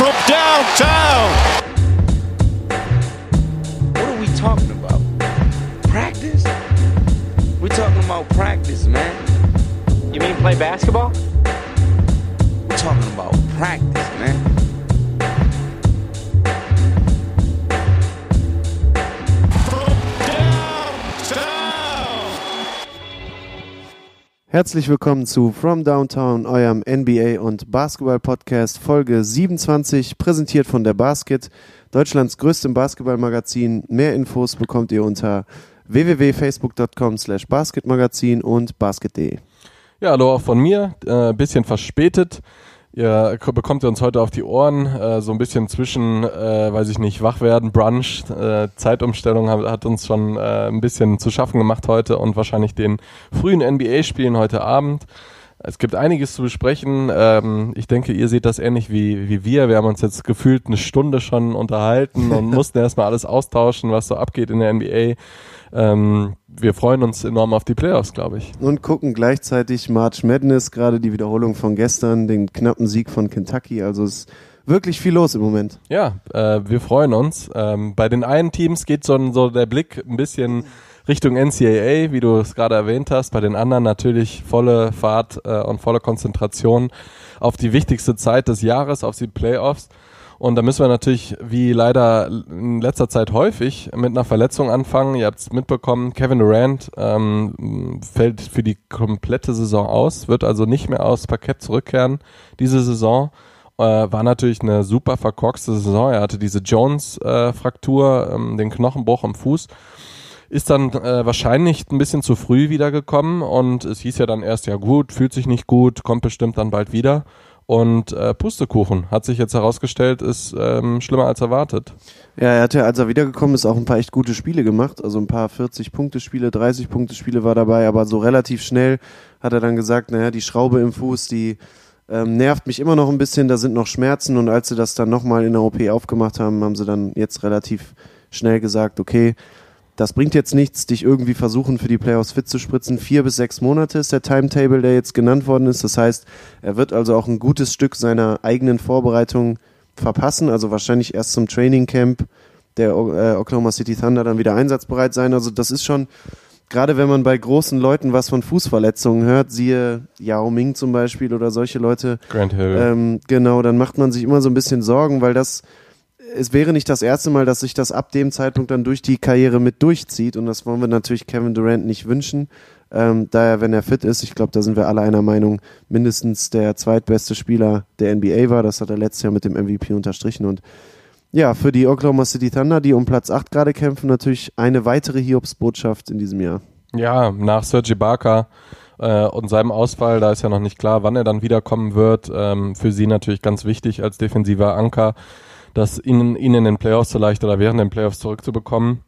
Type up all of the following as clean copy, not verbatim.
from downtown. What are we talking about? Practice? We're talking about practice, man. You mean play basketball? We're talking about practice, man. Herzlich willkommen zu From Downtown, eurem NBA- und Basketball-Podcast, Folge 27, präsentiert von der Basket, Deutschlands größtem Basketballmagazin. Mehr Infos bekommt ihr unter www.facebook.com/basketmagazin und basket.de. Ja, hallo auch von mir, bisschen verspätet. Ihr bekommt uns heute auf die Ohren, so ein bisschen zwischen, weiß ich nicht, Wachwerden, Brunch, Zeitumstellung hat uns schon ein bisschen zu schaffen gemacht heute und wahrscheinlich den frühen NBA-Spielen heute Abend. Es gibt einiges zu besprechen. Ich denke, ihr seht das ähnlich wie wir. Wir haben uns jetzt gefühlt eine Stunde schon unterhalten und mussten erstmal alles austauschen, was so abgeht in der NBA. Wir freuen uns enorm auf die Playoffs, glaube ich. Und gucken gleichzeitig March Madness, gerade die Wiederholung von gestern, den knappen Sieg von Kentucky. Also es ist wirklich viel los im Moment. Ja, wir freuen uns. Bei den einen Teams geht so der Blick ein bisschen Richtung NCAA, wie du es gerade erwähnt hast. Bei den anderen natürlich volle Fahrt und volle Konzentration auf die wichtigste Zeit des Jahres, auf die Playoffs. Und da müssen wir natürlich, wie leider in letzter Zeit häufig, mit einer Verletzung anfangen. Ihr habt es mitbekommen, Kevin Durant fällt für die komplette Saison aus, wird also nicht mehr aufs Parkett zurückkehren diese Saison. War natürlich eine super verkorkste Saison. Er hatte diese Jones-Fraktur, den Knochenbruch im Fuß. Ist dann wahrscheinlich ein bisschen zu früh wiedergekommen und es hieß ja dann erst, ja gut, fühlt sich nicht gut, kommt bestimmt dann bald wieder. Und Pustekuchen, hat sich jetzt herausgestellt, ist schlimmer als erwartet. Ja, er hatte, als er wiedergekommen ist, auch ein paar echt gute Spiele gemacht. Also ein paar 40-Punkte-Spiele, 30-Punkte-Spiele war dabei, aber so relativ schnell hat er dann gesagt, naja, die Schraube im Fuß, die nervt mich immer noch ein bisschen, da sind noch Schmerzen. Und als sie das dann nochmal in der OP aufgemacht haben, haben sie dann jetzt relativ schnell gesagt, okay, das bringt jetzt nichts, dich irgendwie versuchen für die Playoffs fit zu spritzen. 4 bis 6 Monate ist der Timetable, der jetzt genannt worden ist. Das heißt, er wird also auch ein gutes Stück seiner eigenen Vorbereitung verpassen. Also wahrscheinlich erst zum Training Camp der Oklahoma City Thunder dann wieder einsatzbereit sein. Also das ist schon, gerade wenn man bei großen Leuten was von Fußverletzungen hört, siehe Yao Ming zum Beispiel oder solche Leute. Grant Hill. Genau, dann macht man sich immer so ein bisschen Sorgen, weil es wäre nicht das erste Mal, dass sich das ab dem Zeitpunkt dann durch die Karriere mit durchzieht und das wollen wir natürlich Kevin Durant nicht wünschen, da er, wenn er fit ist, ich glaube, da sind wir alle einer Meinung, mindestens der zweitbeste Spieler der NBA war, das hat er letztes Jahr mit dem MVP unterstrichen und ja, für die Oklahoma City Thunder, die um Platz 8 gerade kämpfen, natürlich eine weitere Hiobsbotschaft in diesem Jahr. Ja, nach Serge Ibaka und seinem Ausfall, da ist ja noch nicht klar, wann er dann wiederkommen wird, für sie natürlich ganz wichtig als defensiver Anker, das ihnen in den Playoffs vielleicht oder während den Playoffs zurückzubekommen.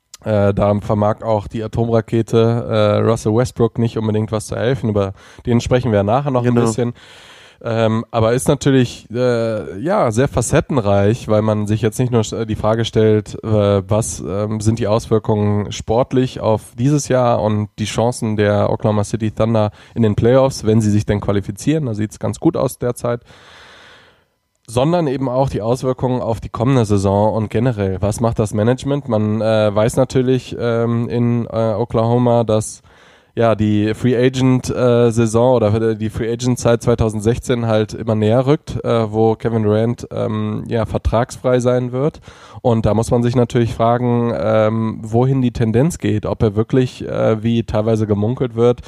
Da vermag auch die Atomrakete Russell Westbrook nicht unbedingt was zu helfen, über den sprechen wir nachher noch ein bisschen. Aber ist natürlich sehr facettenreich, weil man sich jetzt nicht nur die Frage stellt, was sind die Auswirkungen sportlich auf dieses Jahr und die Chancen der Oklahoma City Thunder in den Playoffs, wenn sie sich denn qualifizieren, da sieht es ganz gut aus derzeit, sondern eben auch die Auswirkungen auf die kommende Saison und generell. Was macht das Management? Man weiß natürlich in Oklahoma, dass ja die Free Agent Saison oder die Free Agent Zeit 2016 halt immer näher rückt, wo Kevin Durant vertragsfrei sein wird. Und da muss man sich natürlich fragen, wohin die Tendenz geht, ob er wirklich, wie teilweise gemunkelt wird,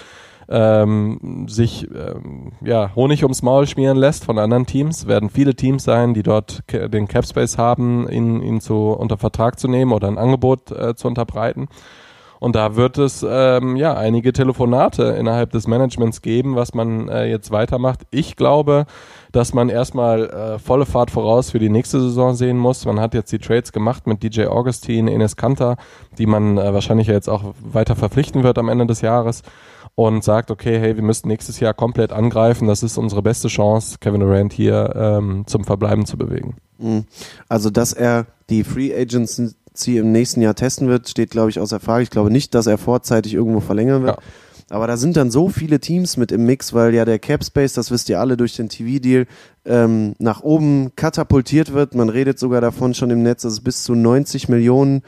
sich Honig ums Maul schmieren lässt von anderen Teams. Werden viele Teams sein, die dort den Capspace haben, ihn unter Vertrag zu nehmen oder ein Angebot zu unterbreiten. Und da wird es einige Telefonate innerhalb des Managements geben, was man jetzt weitermacht. Ich glaube, dass man erstmal volle Fahrt voraus für die nächste Saison sehen muss. Man hat jetzt die Trades gemacht mit DJ Augustin, Enes Kanter, die man wahrscheinlich jetzt auch weiter verpflichten wird am Ende des Jahres. Und sagt, okay, hey, wir müssen nächstes Jahr komplett angreifen. Das ist unsere beste Chance, Kevin Durant hier zum Verbleiben zu bewegen. Also, dass er die Free Agency im nächsten Jahr testen wird, steht, glaube ich, außer Frage. Ich glaube nicht, dass er vorzeitig irgendwo verlängern wird. Aber da sind dann so viele Teams mit im Mix, weil ja der Cap Space, das wisst ihr alle durch den TV-Deal, nach oben katapultiert wird. Man redet sogar davon schon im Netz, dass es bis zu 90 Millionen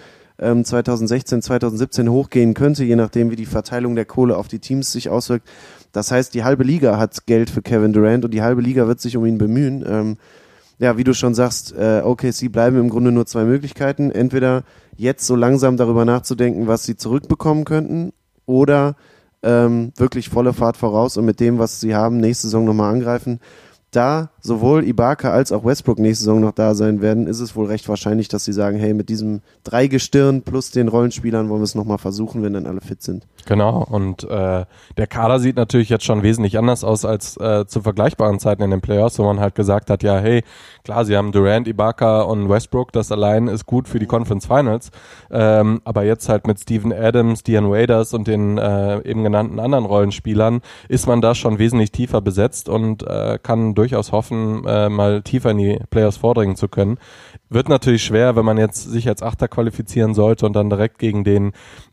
2016, 2017 hochgehen könnte, je nachdem, wie die Verteilung der Kohle auf die Teams sich auswirkt. Das heißt, die halbe Liga hat Geld für Kevin Durant und die halbe Liga wird sich um ihn bemühen. Ja, wie du schon sagst, OKC bleiben im Grunde nur zwei Möglichkeiten. Entweder jetzt so langsam darüber nachzudenken, was sie zurückbekommen könnten, oder wirklich volle Fahrt voraus und mit dem, was sie haben, nächste Saison nochmal angreifen. Da sowohl Ibaka als auch Westbrook nächste Saison noch da sein werden, ist es wohl recht wahrscheinlich, dass sie sagen, hey, mit diesem Dreigestirn plus den Rollenspielern wollen wir es nochmal versuchen, wenn dann alle fit sind. Genau, und der Kader sieht natürlich jetzt schon wesentlich anders aus als zu vergleichbaren Zeiten in den Playoffs, wo man halt gesagt hat, ja, hey, klar, sie haben Durant, Ibaka und Westbrook, das allein ist gut für die Conference Finals, aber jetzt halt mit Steven Adams, Dion Waiters und den eben genannten anderen Rollenspielern ist man da schon wesentlich tiefer besetzt und kann durchaus hoffen, mal tiefer in die Playoffs vordringen zu können. Wird natürlich schwer, wenn man jetzt sich als Achter qualifizieren sollte und dann direkt gegen den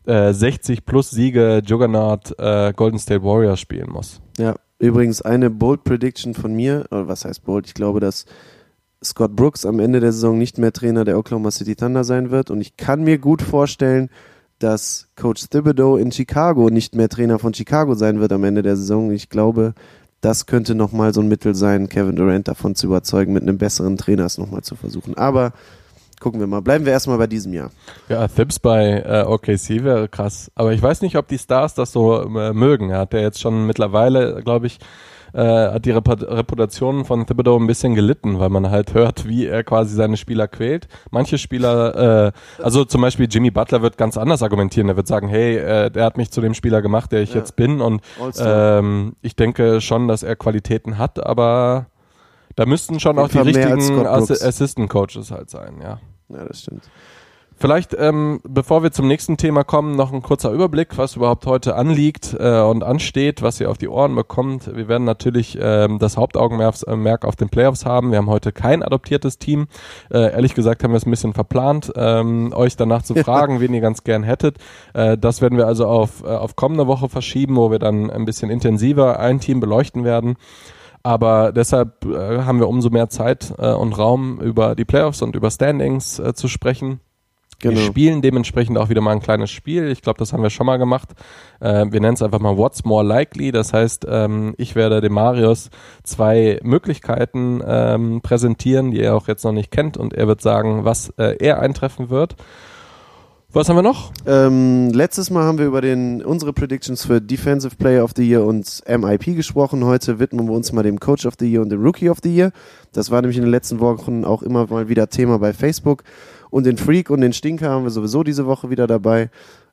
60 plus Siege Juggernaut Golden State Warriors spielen muss. Ja, übrigens eine Bold Prediction von mir, oder was heißt bold? Ich glaube, dass Scott Brooks am Ende der Saison nicht mehr Trainer der Oklahoma City Thunder sein wird und ich kann mir gut vorstellen, dass Coach Thibodeau in Chicago nicht mehr Trainer von Chicago sein wird am Ende der Saison. Ich glaube, das könnte nochmal so ein Mittel sein, Kevin Durant davon zu überzeugen, mit einem besseren Trainer es nochmal zu versuchen. Aber gucken wir mal. Bleiben wir erstmal bei diesem Jahr. Ja, Thibs bei OKC wäre krass. Aber ich weiß nicht, ob die Stars das so mögen. Er hat ja jetzt schon mittlerweile, glaube ich, hat die Reputation von Thibodeau ein bisschen gelitten, weil man halt hört, wie er quasi seine Spieler quält. Manche Spieler, also zum Beispiel Jimmy Butler wird ganz anders argumentieren. Er wird sagen, hey, der hat mich zu dem Spieler gemacht, der ich jetzt bin und ich denke schon, dass er Qualitäten hat, aber da müssten schon auch die richtigen Assistant Coaches halt sein, ja. Ja, das stimmt. Vielleicht, bevor wir zum nächsten Thema kommen, noch ein kurzer Überblick, was überhaupt heute und ansteht, was ihr auf die Ohren bekommt. Wir werden natürlich das Hauptaugenmerk auf den Playoffs haben. Wir haben heute kein adoptiertes Team. Ehrlich gesagt haben wir es ein bisschen verplant, euch danach zu fragen, wen ihr ganz gern hättet. Das werden wir also auf kommende Woche verschieben, wo wir dann ein bisschen intensiver ein Team beleuchten werden. Aber deshalb haben wir umso mehr Zeit und Raum, über die Playoffs und über Standings zu sprechen. Genau. Wir spielen dementsprechend auch wieder mal ein kleines Spiel. Ich glaube, das haben wir schon mal gemacht. Wir nennen es einfach mal What's More Likely. Das heißt, ich werde dem Marius zwei Möglichkeiten präsentieren, die er auch jetzt noch nicht kennt. Und er wird sagen, was er eintreffen wird. Was haben wir noch? Letztes Mal haben wir über unsere Predictions für Defensive Player of the Year und MIP gesprochen. Heute widmen wir uns mal dem Coach of the Year und dem Rookie of the Year. Das war nämlich in den letzten Wochen auch immer mal wieder Thema bei Facebook. Und den Freak und den Stinker haben wir sowieso diese Woche wieder dabei.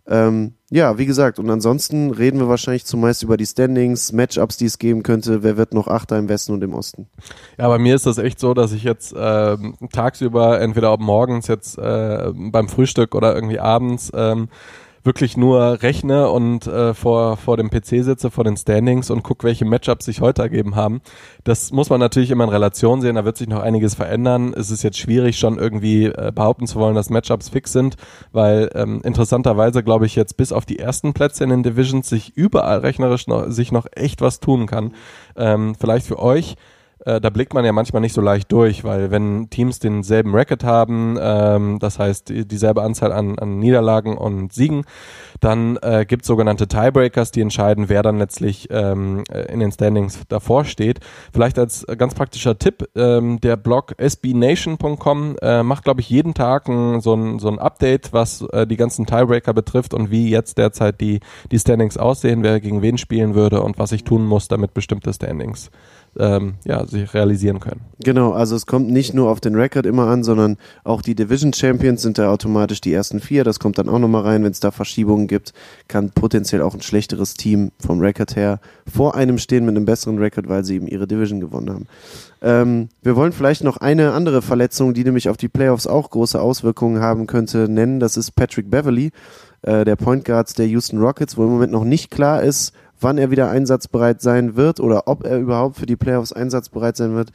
Ja, wie gesagt, und ansonsten reden wir wahrscheinlich zumeist über die Standings, Matchups, die es geben könnte. Wer wird noch Achter im Westen und im Osten? Ja, bei mir ist das echt so, dass ich jetzt tagsüber, entweder ob morgens jetzt beim Frühstück oder irgendwie abends, wirklich nur rechne und vor dem PC sitze, vor den Standings und gucke, welche Matchups sich heute ergeben haben. Das muss man natürlich immer in Relation sehen, da wird sich noch einiges verändern. Es ist jetzt schwierig, schon irgendwie behaupten zu wollen, dass Matchups fix sind, weil interessanterweise, glaube ich, jetzt bis auf die ersten Plätze in den Divisions sich überall rechnerisch sich noch echt was tun kann. Vielleicht für euch. Da blickt man ja manchmal nicht so leicht durch, weil wenn Teams denselben Record haben, das heißt dieselbe Anzahl an Niederlagen und Siegen, dann gibt es sogenannte Tiebreakers, die entscheiden, wer dann letztlich in den Standings davor steht. Vielleicht als ganz praktischer Tipp, der Blog sbnation.com macht, glaube ich, jeden Tag so ein Update, was die ganzen Tiebreaker betrifft und wie jetzt derzeit die Standings aussehen, wer gegen wen spielen würde und was ich tun muss, damit bestimmte Standings sich realisieren können. Genau, also es kommt nicht nur auf den Record immer an, sondern auch die Division Champions sind da automatisch die ersten 4, das kommt dann auch nochmal rein, wenn es da Verschiebungen gibt, kann potenziell auch ein schlechteres Team vom Record her vor einem stehen mit einem besseren Record, weil sie eben ihre Division gewonnen haben. Wir wollen vielleicht noch eine andere Verletzung, die nämlich auf die Playoffs auch große Auswirkungen haben könnte, nennen, das ist Patrick Beverley, der Point Guard der Houston Rockets, wo im Moment noch nicht klar ist, wann er wieder einsatzbereit sein wird oder ob er überhaupt für die Playoffs einsatzbereit sein wird.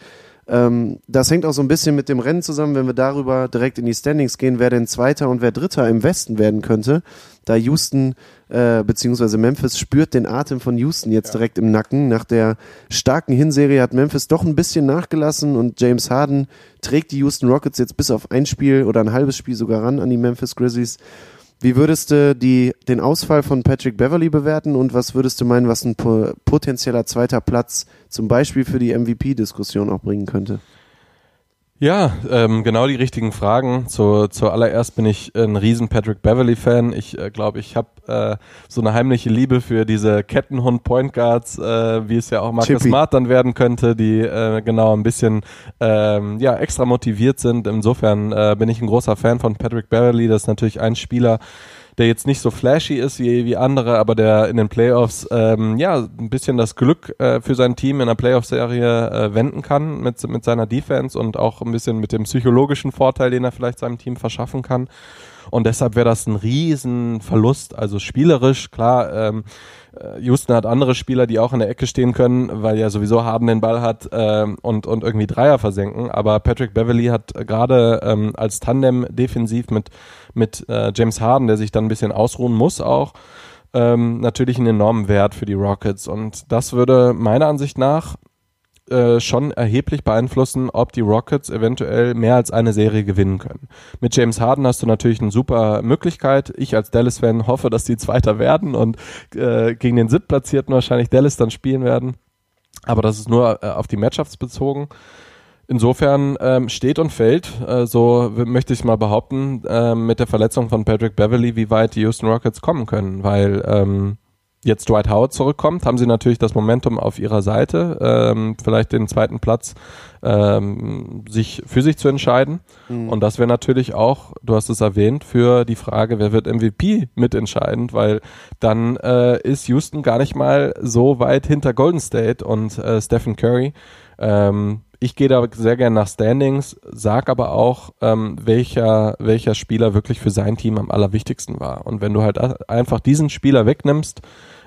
Das hängt auch so ein bisschen mit dem Rennen zusammen, wenn wir darüber direkt in die Standings gehen, wer denn Zweiter und wer Dritter im Westen werden könnte. Da Houston beziehungsweise Memphis spürt den Atem von Houston jetzt direkt im Nacken. Nach der starken Hinserie hat Memphis doch ein bisschen nachgelassen und James Harden trägt die Houston Rockets jetzt bis auf ein Spiel oder ein halbes Spiel sogar ran an die Memphis Grizzlies. Wie würdest du den Ausfall von Patrick Beverley bewerten und was würdest du meinen, was ein potenzieller zweiter Platz zum Beispiel für die MVP-Diskussion auch bringen könnte? Ja, genau die richtigen Fragen. Zuallererst bin ich ein riesen Patrick Beverley-Fan. Ich glaube, ich habe so eine heimliche Liebe für diese Kettenhund-Point Guards, wie es ja auch Marcus Smart dann werden könnte, die genau ein bisschen extra motiviert sind. Insofern bin ich ein großer Fan von Patrick Beverley. Das ist natürlich ein Spieler, der jetzt nicht so flashy ist wie andere, aber der in den Playoffs ein bisschen das Glück für sein Team in der Playoff-Serie wenden kann mit seiner Defense und auch ein bisschen mit dem psychologischen Vorteil, den er vielleicht seinem Team verschaffen kann. Und deshalb wäre das ein riesen Verlust. Also spielerisch, klar, Houston hat andere Spieler, die auch in der Ecke stehen können, weil ja sowieso Harden den Ball hat und irgendwie Dreier versenken. Aber Patrick Beverley hat gerade als Tandem defensiv mit James Harden, der sich dann ein bisschen ausruhen muss auch, natürlich einen enormen Wert für die Rockets. Und das würde meiner Ansicht nach schon erheblich beeinflussen, ob die Rockets eventuell mehr als eine Serie gewinnen können. Mit James Harden hast du natürlich eine super Möglichkeit. Ich als Dallas-Fan hoffe, dass die Zweiter werden und gegen den Siebtplatzierten wahrscheinlich Dallas dann spielen werden. Aber das ist nur auf die Matchups bezogen. Insofern steht und fällt, so möchte ich mal behaupten, mit der Verletzung von Patrick Beverley, wie weit die Houston Rockets kommen können, weil jetzt Dwight Howard zurückkommt, haben sie natürlich das Momentum auf ihrer Seite, vielleicht den zweiten Platz für sich zu entscheiden. Mhm. Und das wäre natürlich auch, du hast es erwähnt, für die Frage, wer wird MVP mitentscheidend, weil dann ist Houston gar nicht mal so weit hinter Golden State und Stephen Curry. Ich gehe da sehr gerne nach Standings, sag aber auch, welcher Spieler wirklich für sein Team am allerwichtigsten war. Und wenn du halt einfach diesen Spieler wegnimmst,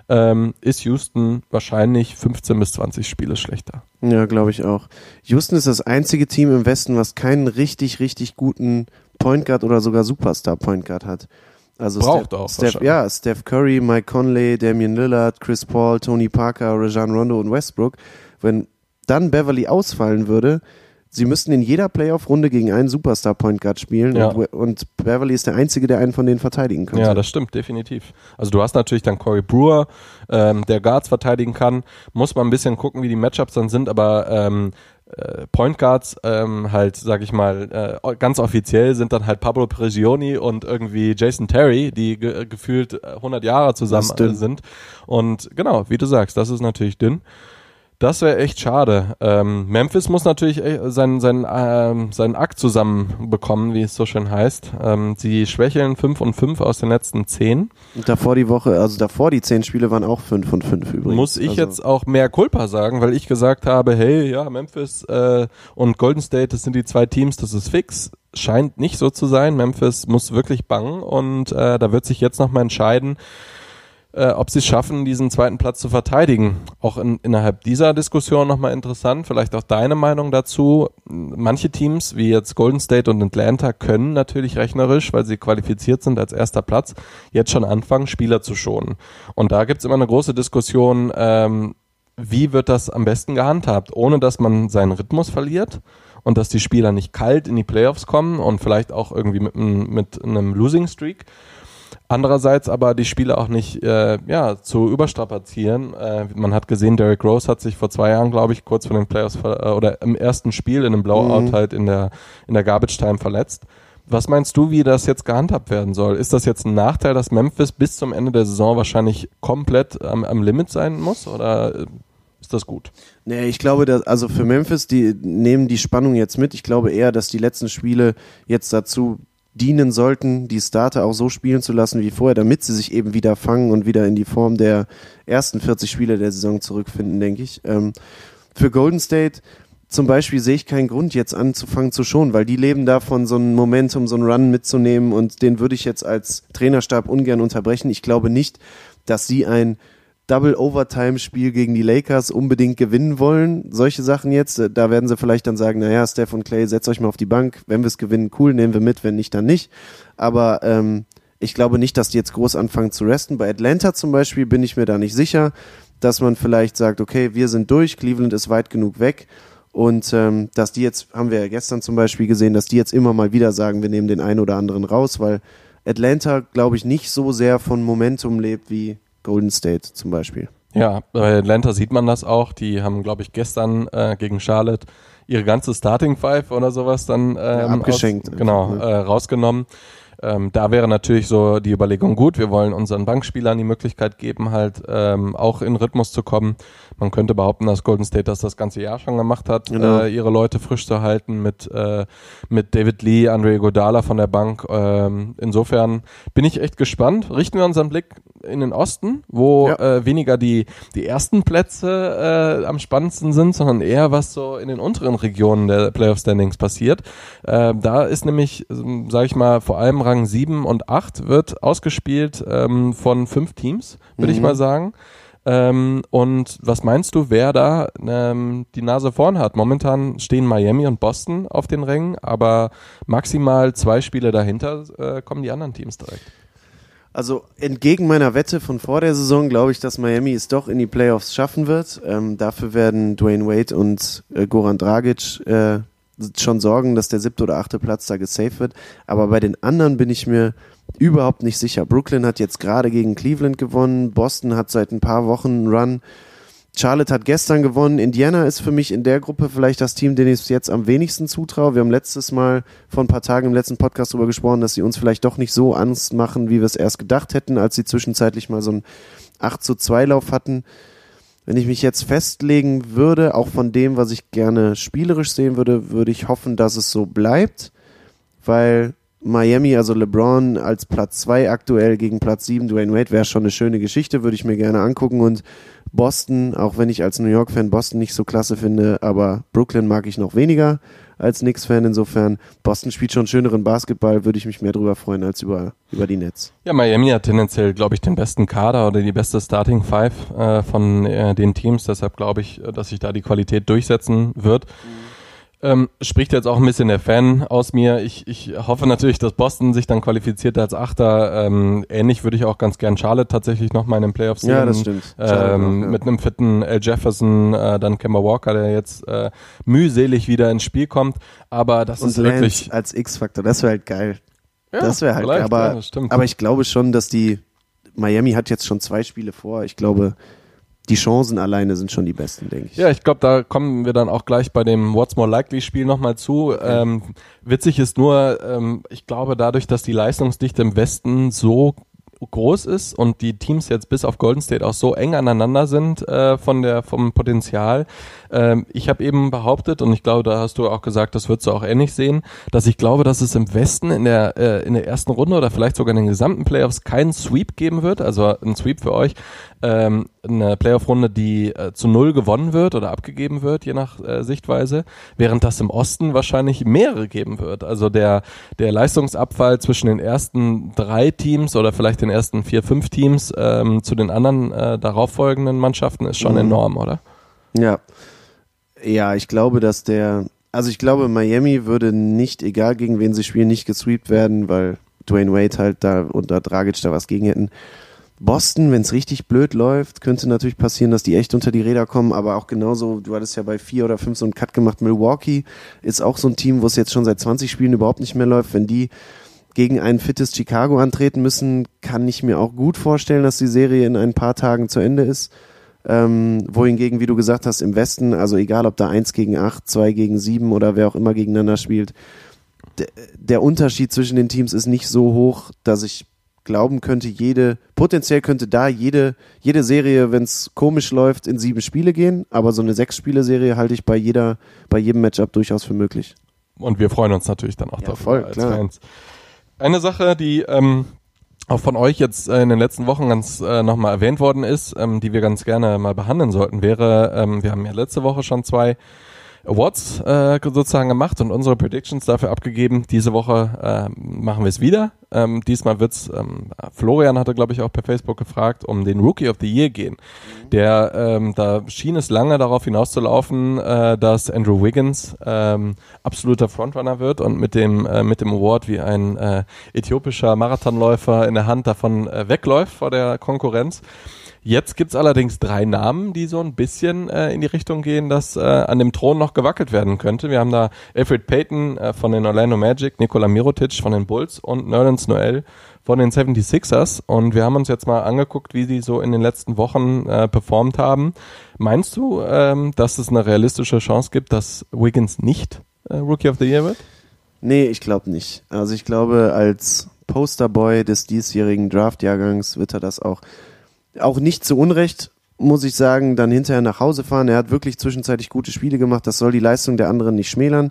ist Houston wahrscheinlich 15 bis 20 Spiele schlechter. Ja, glaube ich auch. Houston ist das einzige Team im Westen, was keinen richtig, richtig guten Point Guard oder sogar Superstar Point Guard hat. Also Steph Curry, Mike Conley, Damian Lillard, Chris Paul, Tony Parker, Rajon Rondo und Westbrook. Wenn dann Beverley ausfallen würde, sie müssten in jeder Playoff-Runde gegen einen Superstar-Point Guard spielen und Beverley ist der Einzige, der einen von denen verteidigen könnte. Ja, das stimmt, definitiv. Also du hast natürlich dann Corey Brewer, der Guards verteidigen kann. Muss man ein bisschen gucken, wie die Matchups dann sind, aber Point Guards halt, sag ich mal, ganz offiziell sind dann halt Pablo Prigioni und irgendwie Jason Terry, die gefühlt 100 Jahre zusammen sind. Und genau, wie du sagst, das ist natürlich dünn. Das wäre echt schade. Memphis muss natürlich seinen Akt zusammenbekommen, wie es so schön heißt. Sie schwächeln 5-5 aus den letzten 10. Und davor die 10 Spiele waren auch 5-5 übrigens. Muss ich jetzt auch mehr Culpa sagen, weil ich gesagt habe, hey, ja, Memphis und Golden State, das sind die zwei Teams, das ist fix. Scheint nicht so zu sein. Memphis muss wirklich bangen und da wird sich jetzt nochmal entscheiden, ob sie es schaffen, diesen zweiten Platz zu verteidigen. Auch innerhalb dieser Diskussion nochmal interessant, vielleicht auch deine Meinung dazu. Manche Teams, wie jetzt Golden State und Atlanta, können natürlich rechnerisch, weil sie qualifiziert sind als erster Platz, jetzt schon anfangen, Spieler zu schonen. Und da gibt's immer eine große Diskussion, wie wird das am besten gehandhabt, ohne dass man seinen Rhythmus verliert und dass die Spieler nicht kalt in die Playoffs kommen und vielleicht auch irgendwie mit einem Losing Streak. Andererseits aber die Spieler auch nicht zu überstrapazieren. Man hat gesehen, Derrick Rose hat sich vor 2 Jahren, glaube ich, kurz vor den Playoffs oder im ersten Spiel in einem Blowout halt in der Garbage Time verletzt. Was meinst du, wie das jetzt gehandhabt werden soll? Ist das jetzt ein Nachteil, dass Memphis bis zum Ende der Saison wahrscheinlich komplett am Limit sein muss oder ist das gut? Nee, ich glaube, also für Memphis, die nehmen die Spannung jetzt mit. Ich glaube eher, dass die letzten Spiele jetzt dazu dienen sollten, die Starter auch so spielen zu lassen wie vorher, damit sie sich eben wieder fangen und wieder in die Form der ersten 40 Spiele der Saison zurückfinden, denke ich. Für Golden State zum Beispiel sehe ich keinen Grund, jetzt anzufangen zu schonen, weil die leben davon, so ein Momentum, so einen Run mitzunehmen und den würde ich jetzt als Trainerstab ungern unterbrechen. Ich glaube nicht, dass sie ein Double-Overtime-Spiel gegen die Lakers unbedingt gewinnen wollen. Solche Sachen jetzt, da werden sie vielleicht dann sagen, naja, Steph und Clay, setzt euch mal auf die Bank. Wenn wir es gewinnen, cool, nehmen wir mit, wenn nicht, dann nicht. Aber ich glaube nicht, dass die jetzt groß anfangen zu resten. Bei Atlanta zum Beispiel bin ich mir da nicht sicher, dass man vielleicht sagt, okay, wir sind durch, Cleveland ist weit genug weg. Und dass die jetzt, haben wir ja gestern zum Beispiel gesehen, dass die jetzt immer mal wieder sagen, wir nehmen den einen oder anderen raus, weil Atlanta, glaube ich, nicht so sehr von Momentum lebt wie Golden State zum Beispiel. Ja, bei Atlanta sieht man das auch. Die haben, glaube ich, gestern gegen Charlotte ihre ganze Starting Five oder sowas dann abgeschenkt. Rausgenommen. Da wäre natürlich so die Überlegung, gut, wir wollen unseren Bankspielern die Möglichkeit geben, halt auch in Rhythmus zu kommen. Man könnte behaupten, dass Golden State das ganze Jahr schon gemacht hat, genau. Ihre Leute frisch zu halten mit David Lee, Andre Iguodala von der Bank. Insofern bin ich echt gespannt. Richten wir unseren Blick in den Osten, wo weniger die ersten Plätze am spannendsten sind, sondern eher was so in den unteren Regionen der Playoff-Standings passiert. Da ist nämlich, sage ich mal, vor allem Rang 7 und 8 wird ausgespielt von 5 Teams, würde ich mal sagen. Und was meinst du, wer da die Nase vorn hat? Momentan stehen Miami und Boston auf den Rängen, aber maximal 2 Spiele dahinter kommen die anderen Teams direkt. Also entgegen meiner Wette von vor der Saison glaube ich, dass Miami es doch in die Playoffs schaffen wird. Dafür werden Dwayne Wade und Goran Dragic schon sorgen, dass der 7. oder 8. Platz da gesaved wird. Aber bei den anderen bin ich mir überhaupt nicht sicher. Brooklyn hat jetzt gerade gegen Cleveland gewonnen. Boston hat seit ein paar Wochen einen Run. Charlotte hat gestern gewonnen. Indiana ist für mich in der Gruppe vielleicht das Team, dem ich es jetzt am wenigsten zutraue. Wir haben letztes Mal vor ein paar Tagen im letzten Podcast darüber gesprochen, dass sie uns vielleicht doch nicht so Angst machen, wie wir es erst gedacht hätten, als sie zwischenzeitlich mal so einen 8-2-Lauf hatten. Wenn ich mich jetzt festlegen würde, auch von dem, was ich gerne spielerisch sehen würde, würde ich hoffen, dass es so bleibt, weil Miami, also LeBron als Platz 2 aktuell gegen Platz 7, Dwayne Wade, wäre schon eine schöne Geschichte, würde ich mir gerne angucken. Und Boston, auch wenn ich als New York-Fan Boston nicht so klasse finde, aber Brooklyn mag ich noch weniger als Knicks-Fan. Insofern, Boston spielt schon schöneren Basketball, würde ich mich mehr drüber freuen als über die Nets. Ja, Miami hat tendenziell, glaube ich, den besten Kader oder die beste Starting Five von den Teams. Deshalb glaube ich, dass sich da die Qualität durchsetzen wird. Spricht jetzt auch ein bisschen der Fan aus mir. Ich hoffe natürlich, dass Boston sich dann qualifiziert als Achter. Ähnlich würde ich auch ganz gern Charlotte tatsächlich nochmal in den Playoffs sehen. Ja, das stimmt. Mit einem fitten Al Jefferson, dann Kemba Walker, der jetzt mühselig wieder ins Spiel kommt. Aber das und ist Lance wirklich als X-Faktor, das wäre halt geil. Ja, das wäre halt geil. Aber ich glaube schon, dass Miami hat jetzt schon 2 Spiele vor. Ich glaube, die Chancen alleine sind schon die besten, denke ich. Ja, ich glaube, da kommen wir dann auch gleich bei dem What's More Likely Spiel nochmal zu. Witzig ist nur, ich glaube, dadurch, dass die Leistungsdichte im Westen so groß ist und die Teams jetzt bis auf Golden State auch so eng aneinander sind vom Potenzial. Ich habe eben behauptet, und ich glaube, da hast du auch gesagt, das würdest du auch ähnlich sehen, dass ich glaube, dass es im Westen in der ersten Runde oder vielleicht sogar in den gesamten Playoffs keinen Sweep geben wird, also ein Sweep für euch, eine Playoff-Runde, die zu 0 gewonnen wird oder abgegeben wird, je nach Sichtweise, während das im Osten wahrscheinlich mehrere geben wird. Also der Leistungsabfall zwischen den ersten 3 Teams oder vielleicht den ersten 4, 5 Teams zu den anderen darauffolgenden Mannschaften ist schon enorm, oder? Ja, ich glaube, ich glaube, Miami würde nicht, egal gegen wen sie spielen, nicht gesweept werden, weil Dwayne Wade halt da und da Dragic da was gegen hätten. Boston, wenn es richtig blöd läuft, könnte natürlich passieren, dass die echt unter die Räder kommen, aber auch genauso, du hattest ja bei 4 oder 5 so einen Cut gemacht, Milwaukee ist auch so ein Team, wo es jetzt schon seit 20 Spielen überhaupt nicht mehr läuft. Wenn die gegen ein fittes Chicago antreten müssen, kann ich mir auch gut vorstellen, dass die Serie in ein paar Tagen zu Ende ist. Wohingegen, wie du gesagt hast, im Westen, also egal ob da 1 gegen 8, 2 gegen 7 oder wer auch immer gegeneinander spielt, der Unterschied zwischen den Teams ist nicht so hoch, dass ich glauben könnte, potenziell könnte da jede Serie, wenn es komisch läuft, in 7 Spiele gehen, aber so eine 6-Spiele-Serie halte ich bei jedem Matchup durchaus für möglich. Und wir freuen uns natürlich dann auch ja, davon voll, als klar. Fans. Eine Sache, die auch von euch jetzt in den letzten Wochen ganz nochmal erwähnt worden ist, die wir ganz gerne mal behandeln sollten, wäre, wir haben ja letzte Woche schon 2 Awards sozusagen gemacht und unsere Predictions dafür abgegeben. Diese Woche machen wir es wieder. Diesmal wird's, Florian hatte, glaube ich, auch per Facebook gefragt, um den Rookie of the Year gehen. Da schien es lange darauf hinauszulaufen, dass Andrew Wiggins absoluter Frontrunner wird und mit dem Award wie ein äthiopischer Marathonläufer in der Hand davon wegläuft vor der Konkurrenz. Jetzt gibt's allerdings 3 Namen, die so ein bisschen in die Richtung gehen, dass an dem Thron noch gewackelt werden könnte. Wir haben da Elfrid Payton von den Orlando Magic, Nikola Mirotic von den Bulls und Nerlens Noel von den 76ers. Und wir haben uns jetzt mal angeguckt, wie die so in den letzten Wochen performt haben. Meinst du, dass es eine realistische Chance gibt, dass Wiggins nicht Rookie of the Year wird? Nee, ich glaube nicht. Also ich glaube, als Posterboy des diesjährigen Draftjahrgangs wird er das auch nicht zu Unrecht, muss ich sagen, dann hinterher nach Hause fahren. Er hat wirklich zwischenzeitlich gute Spiele gemacht. Das soll die Leistung der anderen nicht schmälern.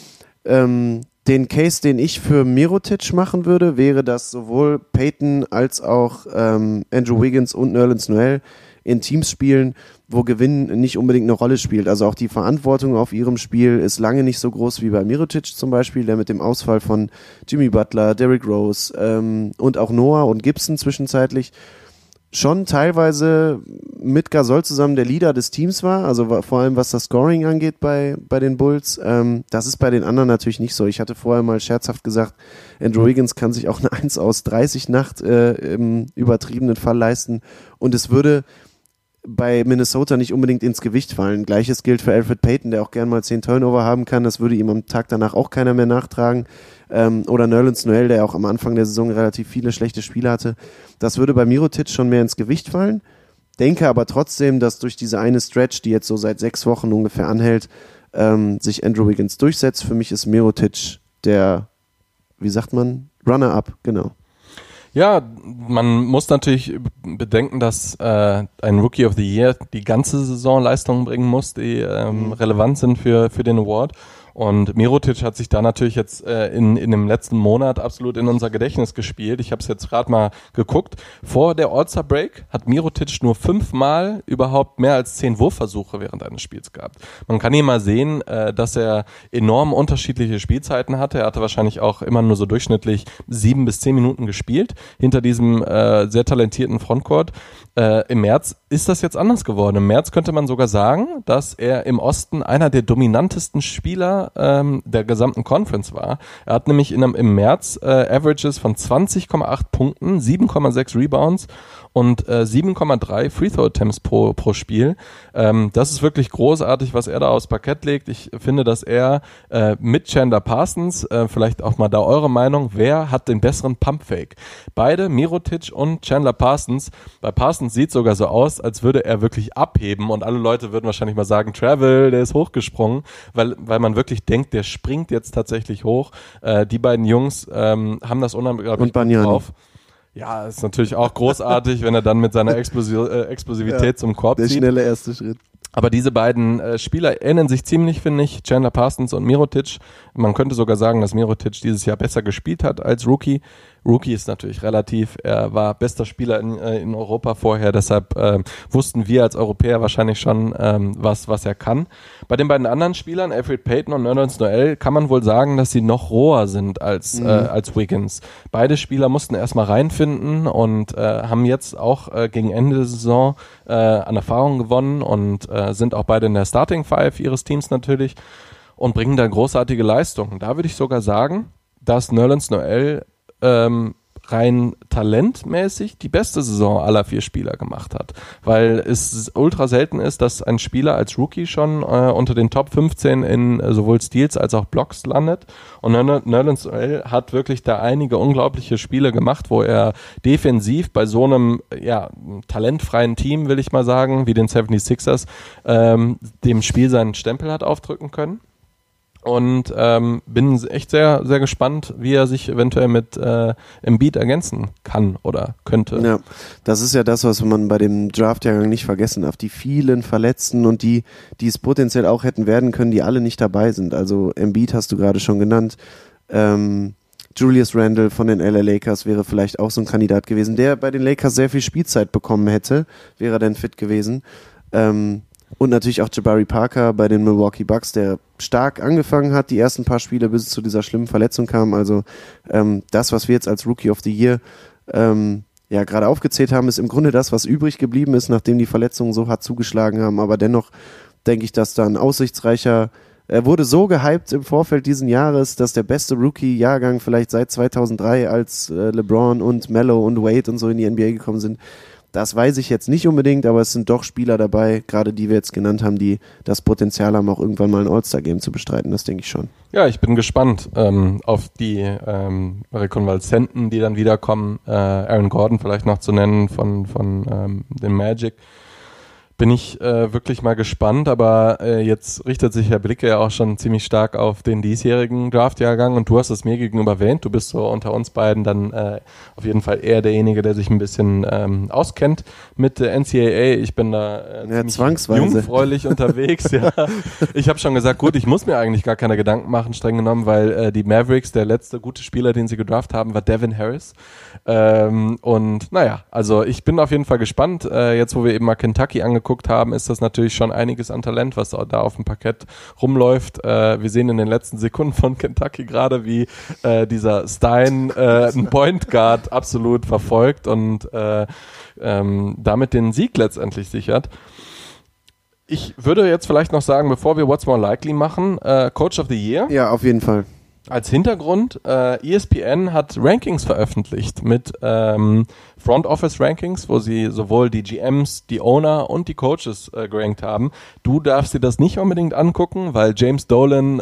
Den Case, den ich für Mirotic machen würde, wäre, dass sowohl Payton als auch Andrew Wiggins und Nerlens Noel in Teams spielen, wo Gewinn nicht unbedingt eine Rolle spielt. Also auch die Verantwortung auf ihrem Spiel ist lange nicht so groß wie bei Mirotic zum Beispiel, der mit dem Ausfall von Jimmy Butler, Derrick Rose und auch Noah und Gibson zwischenzeitlich schon teilweise mit Gasol zusammen der Leader des Teams war, also vor allem was das Scoring angeht bei den Bulls. Das ist bei den anderen natürlich nicht so. Ich hatte vorher mal scherzhaft gesagt, Andrew Wiggins kann sich auch eine 1 aus 30 Nacht im übertriebenen Fall leisten und es würde bei Minnesota nicht unbedingt ins Gewicht fallen. Gleiches gilt für Elfrid Payton, der auch gern mal 10 Turnover haben kann. Das würde ihm am Tag danach auch keiner mehr nachtragen. Oder Nerlens Noel, der auch am Anfang der Saison relativ viele schlechte Spiele hatte. Das würde bei Mirotic schon mehr ins Gewicht fallen. Denke aber trotzdem, dass durch diese eine Stretch, die jetzt so seit 6 Wochen ungefähr anhält, sich Andrew Wiggins durchsetzt. Für mich ist Mirotic der, wie sagt man, Runner-up, genau. Ja, man muss natürlich bedenken, dass ein Rookie of the Year die ganze Saison Leistungen bringen muss, die relevant sind für den Award. Und Mirotic hat sich da natürlich jetzt in dem letzten Monat absolut in unser Gedächtnis gespielt. Ich habe es jetzt gerade mal geguckt. Vor der All-Star-Break hat Mirotic nur 5-mal überhaupt mehr als 10 Wurfversuche während eines Spiels gehabt. Man kann hier mal sehen, dass er enorm unterschiedliche Spielzeiten hatte. Er hatte wahrscheinlich auch immer nur so durchschnittlich 7 bis 10 Minuten gespielt hinter diesem sehr talentierten Frontcourt. Im März ist das jetzt anders geworden. Im März könnte man sogar sagen, dass er im Osten einer der dominantesten Spieler der gesamten Conference war. Er hat nämlich im März Averages von 20,8 Punkten, 7,6 Rebounds und 7,3 Free-Throw-Attempts pro Spiel. Das ist wirklich großartig, was er da aufs Parkett legt. Ich finde, dass er mit Chandler Parsons, vielleicht auch mal da eure Meinung, wer hat den besseren Pump-Fake? Beide, Mirotic und Chandler Parsons. Bei Parsons sieht es sogar so aus, als würde er wirklich abheben und alle Leute würden wahrscheinlich mal sagen, Travel, der ist hochgesprungen, weil man wirklich denkt, der springt jetzt tatsächlich hoch. Die beiden Jungs haben das unglaublich drauf. Ja, ist natürlich auch großartig, wenn er dann mit seiner Explosivität zum Korb zieht. Der schnelle erste Schritt. Aber diese beiden Spieler ähneln sich ziemlich, finde ich, Chandler Parsons und Mirotic. Man könnte sogar sagen, dass Mirotic dieses Jahr besser gespielt hat als Rookie. Rookie ist natürlich relativ, er war bester Spieler in Europa vorher, deshalb wussten wir als Europäer wahrscheinlich schon, was er kann. Bei den beiden anderen Spielern, Elfrid Payton und Nerlens Noel, kann man wohl sagen, dass sie noch roher sind als Wiggins. Beide Spieler mussten erstmal reinfinden und haben jetzt auch gegen Ende der Saison an Erfahrung gewonnen und sind auch beide in der Starting Five ihres Teams natürlich und bringen da großartige Leistungen. Da würde ich sogar sagen, dass Nerlens Noel rein talentmäßig die beste Saison aller 4 Spieler gemacht hat, weil es ultra selten ist, dass ein Spieler als Rookie schon unter den Top 15 in sowohl Steals als auch Blocks landet und Nerlens Noel hat wirklich da einige unglaubliche Spiele gemacht, wo er defensiv bei so einem talentfreien Team, will ich mal sagen, wie den 76ers, dem Spiel seinen Stempel hat aufdrücken können. Und bin echt sehr, sehr gespannt, wie er sich eventuell mit Embiid ergänzen kann oder könnte. Ja, das ist ja das, was man bei dem Draftjahrgang nicht vergessen darf. Die vielen Verletzten und die es potenziell auch hätten werden können, die alle nicht dabei sind. Also Embiid hast du gerade schon genannt. Julius Randle von den LA Lakers wäre vielleicht auch so ein Kandidat gewesen, der bei den Lakers sehr viel Spielzeit bekommen hätte, wäre er denn fit gewesen. Und natürlich auch Jabari Parker bei den Milwaukee Bucks, der stark angefangen hat, die ersten paar Spiele, bis es zu dieser schlimmen Verletzung kam. Also das, was wir jetzt als Rookie of the Year gerade aufgezählt haben, ist im Grunde das, was übrig geblieben ist, nachdem die Verletzungen so hart zugeschlagen haben. Aber dennoch denke ich, dass da ein aussichtsreicher, er wurde so gehypt im Vorfeld diesen Jahres, dass der beste Rookie-Jahrgang vielleicht seit 2003, als LeBron und Melo und Wade und so in die NBA gekommen sind. Das weiß ich jetzt nicht unbedingt, aber es sind doch Spieler dabei, gerade die wir jetzt genannt haben, die das Potenzial haben, auch irgendwann mal ein All-Star-Game zu bestreiten. Das denke ich schon. Ja, ich bin gespannt auf die Rekonvaleszenten, die dann wiederkommen. Aaron Gordon vielleicht noch zu nennen von dem Magic. Bin ich wirklich mal gespannt, aber jetzt richtet sich der Blick ja auch schon ziemlich stark auf den diesjährigen Draftjahrgang und du hast es mir gegenüber erwähnt, du bist so unter uns beiden dann auf jeden Fall eher derjenige, der sich ein bisschen auskennt mit der NCAA. Ich bin da ziemlich jungfräulich unterwegs. Ja. Ich habe schon gesagt, gut, ich muss mir eigentlich gar keine Gedanken machen, streng genommen, weil die Mavericks, der letzte gute Spieler, den sie gedraft haben, war Devin Harris. Und naja, also ich bin auf jeden Fall gespannt. Jetzt, wo wir eben mal Kentucky angeguckt haben, ist das natürlich schon einiges an Talent, was da auf dem Parkett rumläuft. Wir sehen in den letzten Sekunden von Kentucky gerade, wie dieser Stein einen Point Guard absolut verfolgt und damit den Sieg letztendlich sichert. Ich würde jetzt vielleicht noch sagen, bevor wir What's More Likely machen, Coach of the Year. Ja, auf jeden Fall. Als Hintergrund, ESPN hat Rankings veröffentlicht mit Front Office Rankings, wo sie sowohl die GMs, die Owner und die Coaches gerankt haben. Du darfst dir das nicht unbedingt angucken, weil James Dolan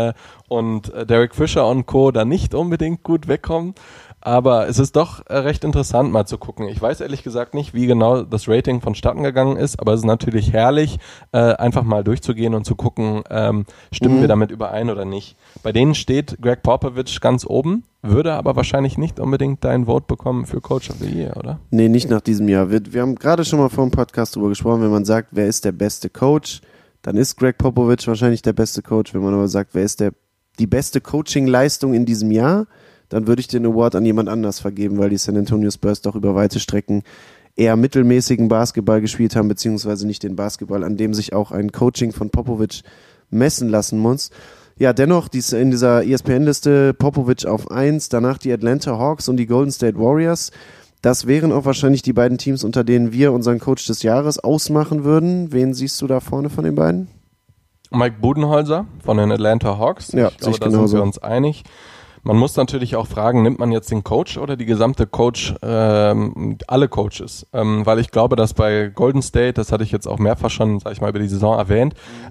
und Derek Fisher und Co. da nicht unbedingt gut wegkommen. Aber es ist doch recht interessant mal zu gucken. Ich weiß ehrlich gesagt nicht, wie genau das Rating vonstatten gegangen ist, aber es ist natürlich herrlich, einfach mal durchzugehen und zu gucken, stimmen wir damit überein oder nicht. Bei denen steht Greg Popovich ganz oben, würde aber wahrscheinlich nicht unbedingt dein Vote bekommen für Coach of the Year, oder? Nee, nicht nach diesem Jahr. Wir haben gerade schon mal vor dem Podcast darüber gesprochen, wenn man sagt, wer ist der beste Coach, dann ist Greg Popovich wahrscheinlich der beste Coach. Wenn man aber sagt, wer ist die beste Coaching-Leistung in diesem Jahr, dann würde ich den Award an jemand anders vergeben, weil die San Antonio Spurs doch über weite Strecken eher mittelmäßigen Basketball gespielt haben, beziehungsweise nicht den Basketball, an dem sich auch ein Coaching von Popovich messen lassen muss. Ja, dennoch, in dieser ESPN-Liste Popovich auf 1, danach die Atlanta Hawks und die Golden State Warriors. Das wären auch wahrscheinlich die beiden Teams, unter denen wir unseren Coach des Jahres ausmachen würden. Wen siehst du da vorne von den beiden? Mike Budenholzer von den Atlanta Hawks. Ja, ich glaube, da sind wir uns einig. Man muss natürlich auch fragen, nimmt man jetzt den Coach oder die gesamte Coach, alle Coaches? Weil ich glaube, dass bei Golden State, das hatte ich jetzt auch mehrfach schon, sag ich mal, über die Saison erwähnt,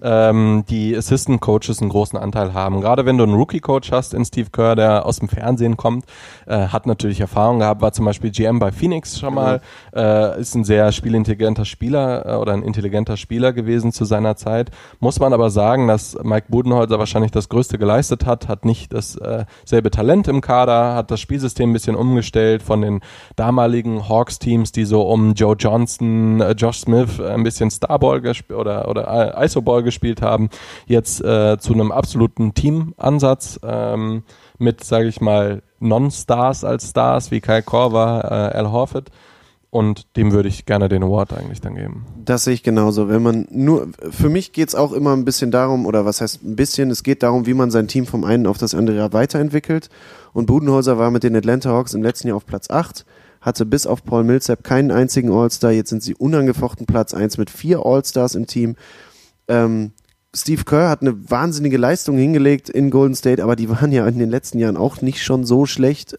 die Assistant Coaches einen großen Anteil haben. Gerade wenn du einen Rookie-Coach hast, in Steve Kerr, der aus dem Fernsehen kommt, hat natürlich Erfahrung gehabt, war zum Beispiel GM bei Phoenix schon mal, ist ein sehr spielintelligenter Spieler oder ein intelligenter Spieler gewesen zu seiner Zeit. Muss man aber sagen, dass Mike Budenholzer wahrscheinlich das Größte geleistet hat nicht das selbe Talent im Kader, hat das Spielsystem ein bisschen umgestellt von den damaligen Hawks-Teams, die so um Joe Johnson, Josh Smith ein bisschen Starball oder Isoball gespielt haben, jetzt zu einem absoluten Teamansatz mit, sage ich mal, Non-Stars als Stars wie Kyle Korver, Al Horford. Und dem würde ich gerne den Award eigentlich dann geben. Das sehe ich genauso. Für mich geht es auch immer ein bisschen darum, oder was heißt ein bisschen, es geht darum, wie man sein Team vom einen auf das andere Jahr weiterentwickelt. Und Budenholzer war mit den Atlanta Hawks im letzten Jahr auf Platz 8, hatte bis auf Paul Millsap keinen einzigen All-Star. Jetzt sind sie unangefochten Platz 1 mit 4 All-Stars im Team. Steve Kerr hat eine wahnsinnige Leistung hingelegt in Golden State, aber die waren ja in den letzten Jahren auch nicht schon so schlecht.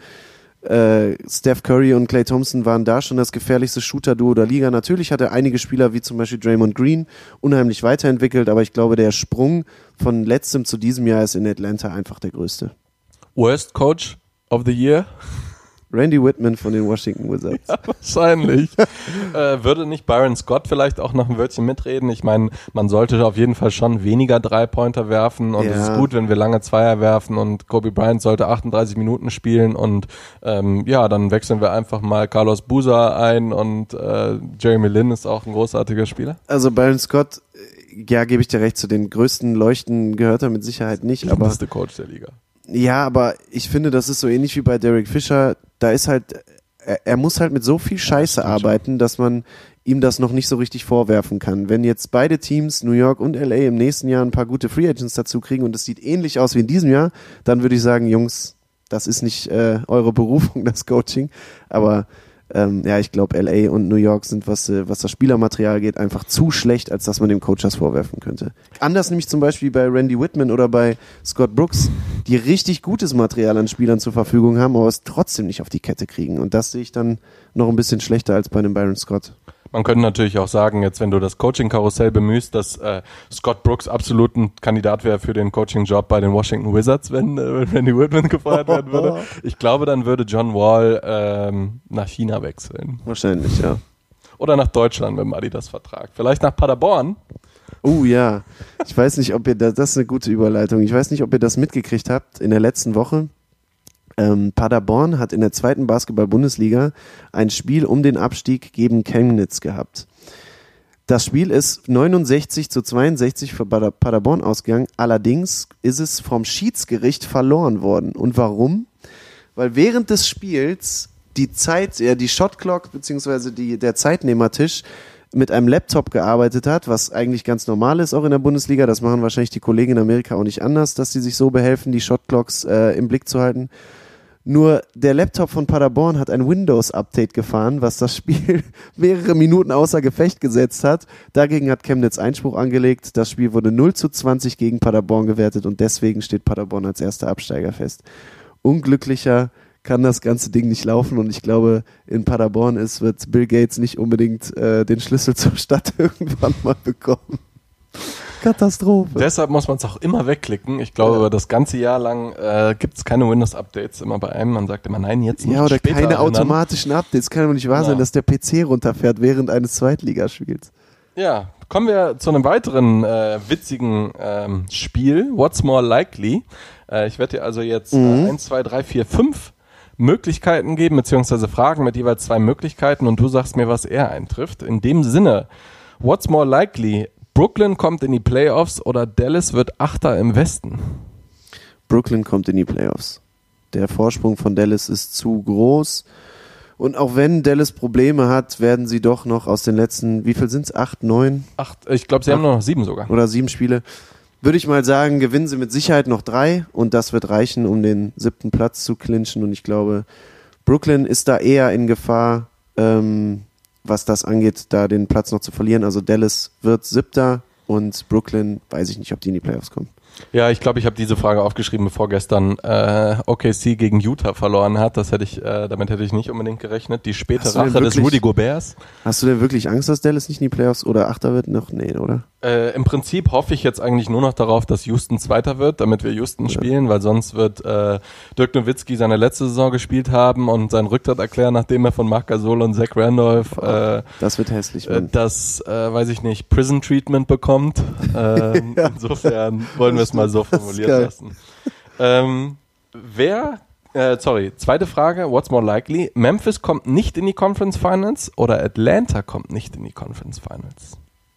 Steph Curry und Klay Thompson waren da schon das gefährlichste Shooter-Duo der Liga. Natürlich hat er einige Spieler, wie zum Beispiel Draymond Green, unheimlich weiterentwickelt, aber ich glaube, der Sprung von letztem zu diesem Jahr ist in Atlanta einfach der größte. Worst Coach of the Year? Randy Whitman von den Washington Wizards. Ja, wahrscheinlich. Würde nicht Byron Scott vielleicht auch noch ein Wörtchen mitreden? Ich meine, man sollte auf jeden Fall schon weniger Dreipointer werfen und es ist gut, wenn wir lange Zweier werfen und Kobe Bryant sollte 38 Minuten spielen und dann wechseln wir einfach mal Carlos Boozer ein und Jeremy Lin ist auch ein großartiger Spieler. Also Byron Scott, ja, gebe ich dir recht, zu den größten Leuchten gehört er mit Sicherheit nicht. Der beste Coach der Liga. Ja, aber ich finde, das ist so ähnlich wie bei Derek Fisher. Da ist halt, er muss halt mit so viel Scheiße arbeiten, dass man ihm das noch nicht so richtig vorwerfen kann. Wenn jetzt beide Teams, New York und LA, im nächsten Jahr ein paar gute Free Agents dazu kriegen und es sieht ähnlich aus wie in diesem Jahr, dann würde ich sagen, Jungs, das ist nicht eure Berufung, das Coaching, aber ich glaube, LA und New York sind, was das Spielermaterial geht, einfach zu schlecht, als dass man dem Coach das vorwerfen könnte. Anders nämlich zum Beispiel bei Randy Whitman oder bei Scott Brooks, die richtig gutes Material an Spielern zur Verfügung haben, aber es trotzdem nicht auf die Kette kriegen. Und das sehe ich dann noch ein bisschen schlechter als bei dem Byron Scott. Man könnte natürlich auch sagen, jetzt wenn du das Coaching-Karussell bemühst, dass Scott Brooks absolut ein Kandidat wäre für den Coaching-Job bei den Washington Wizards, wenn Randy Whitman gefeuert werden würde. Ich glaube, dann würde John Wall nach China wechseln. Wahrscheinlich, ja. Oder nach Deutschland, wenn Adi das vertragt. Vielleicht nach Paderborn. Oh ja, ich weiß nicht, ob ihr das ist eine gute Überleitung. Ich weiß nicht, ob ihr das mitgekriegt habt in der letzten Woche. Paderborn hat in der 2. Basketball-Bundesliga ein Spiel um den Abstieg gegen Chemnitz gehabt. Das Spiel ist 69-62 für Paderborn ausgegangen. Allerdings ist es vom Schiedsgericht verloren worden. Und warum? Weil während des Spiels die Shotclock bzw. der Zeitnehmertisch mit einem Laptop gearbeitet hat, was eigentlich ganz normal ist auch in der Bundesliga. Das machen wahrscheinlich die Kollegen in Amerika auch nicht anders, dass sie sich so behelfen, die Shotclocks im Blick zu halten. Nur der Laptop von Paderborn hat ein Windows-Update gefahren, was das Spiel mehrere Minuten außer Gefecht gesetzt hat. Dagegen hat Chemnitz Einspruch angelegt. Das Spiel wurde 0-20 gegen Paderborn gewertet und deswegen steht Paderborn als erster Absteiger fest. Unglücklicher kann das ganze Ding nicht laufen und ich glaube, in Paderborn wird Bill Gates nicht unbedingt den Schlüssel zur Stadt irgendwann mal bekommen. Katastrophe. Deshalb muss man es auch immer wegklicken. Ich glaube, das ganze Jahr lang gibt es keine Windows-Updates immer bei einem. Man sagt immer, nein, jetzt nicht. Ja, oder später keine erinnern. automatischen Updates. Kann doch nicht wahr sein, dass der PC runterfährt während eines Zweitligaspiels. Ja, kommen wir zu einem weiteren witzigen Spiel. What's more likely? Ich werde dir also jetzt 1, 2, 3, 4, 5 Möglichkeiten geben, beziehungsweise Fragen mit jeweils 2 Möglichkeiten und du sagst mir, was eher eintrifft. In dem Sinne, what's more likely? Brooklyn kommt in die Playoffs oder Dallas wird Achter im Westen? Brooklyn kommt in die Playoffs. Der Vorsprung von Dallas ist zu groß. Und auch wenn Dallas Probleme hat, werden sie doch noch aus den letzten, wie viel sind es? 8, 9? 8, ich glaube, sie haben nur noch 7 sogar. Oder 7 Spiele. Würde ich mal sagen, gewinnen sie mit Sicherheit noch 3 und das wird reichen, um den 7. Platz zu clinchen. Und ich glaube, Brooklyn ist da eher in Gefahr, was das angeht, da den Platz noch zu verlieren. Also Dallas wird 7. und Brooklyn, weiß ich nicht, ob die in die Playoffs kommen. Ja, ich glaube, ich habe diese Frage aufgeschrieben, bevor gestern OKC gegen Utah verloren hat. Damit hätte ich nicht unbedingt gerechnet. Die späte Rache des Rudy Goberts. Hast du denn wirklich Angst, dass Dallas nicht in die Playoffs oder 8. wird? Noch? Nee, oder? Im Prinzip hoffe ich jetzt eigentlich nur noch darauf, dass Houston 2. wird, damit wir Houston spielen, weil sonst wird Dirk Nowitzki seine letzte Saison gespielt haben und seinen Rücktritt erklären, nachdem er von Marc Gasol und Zach Randolph das wird hässlich, weiß ich nicht, Prison Treatment bekommt. Insofern wollen wir es mal so formuliert lassen. Zweite Frage, what's more likely? Memphis kommt nicht in die Conference Finals oder Atlanta kommt nicht in die Conference Finals?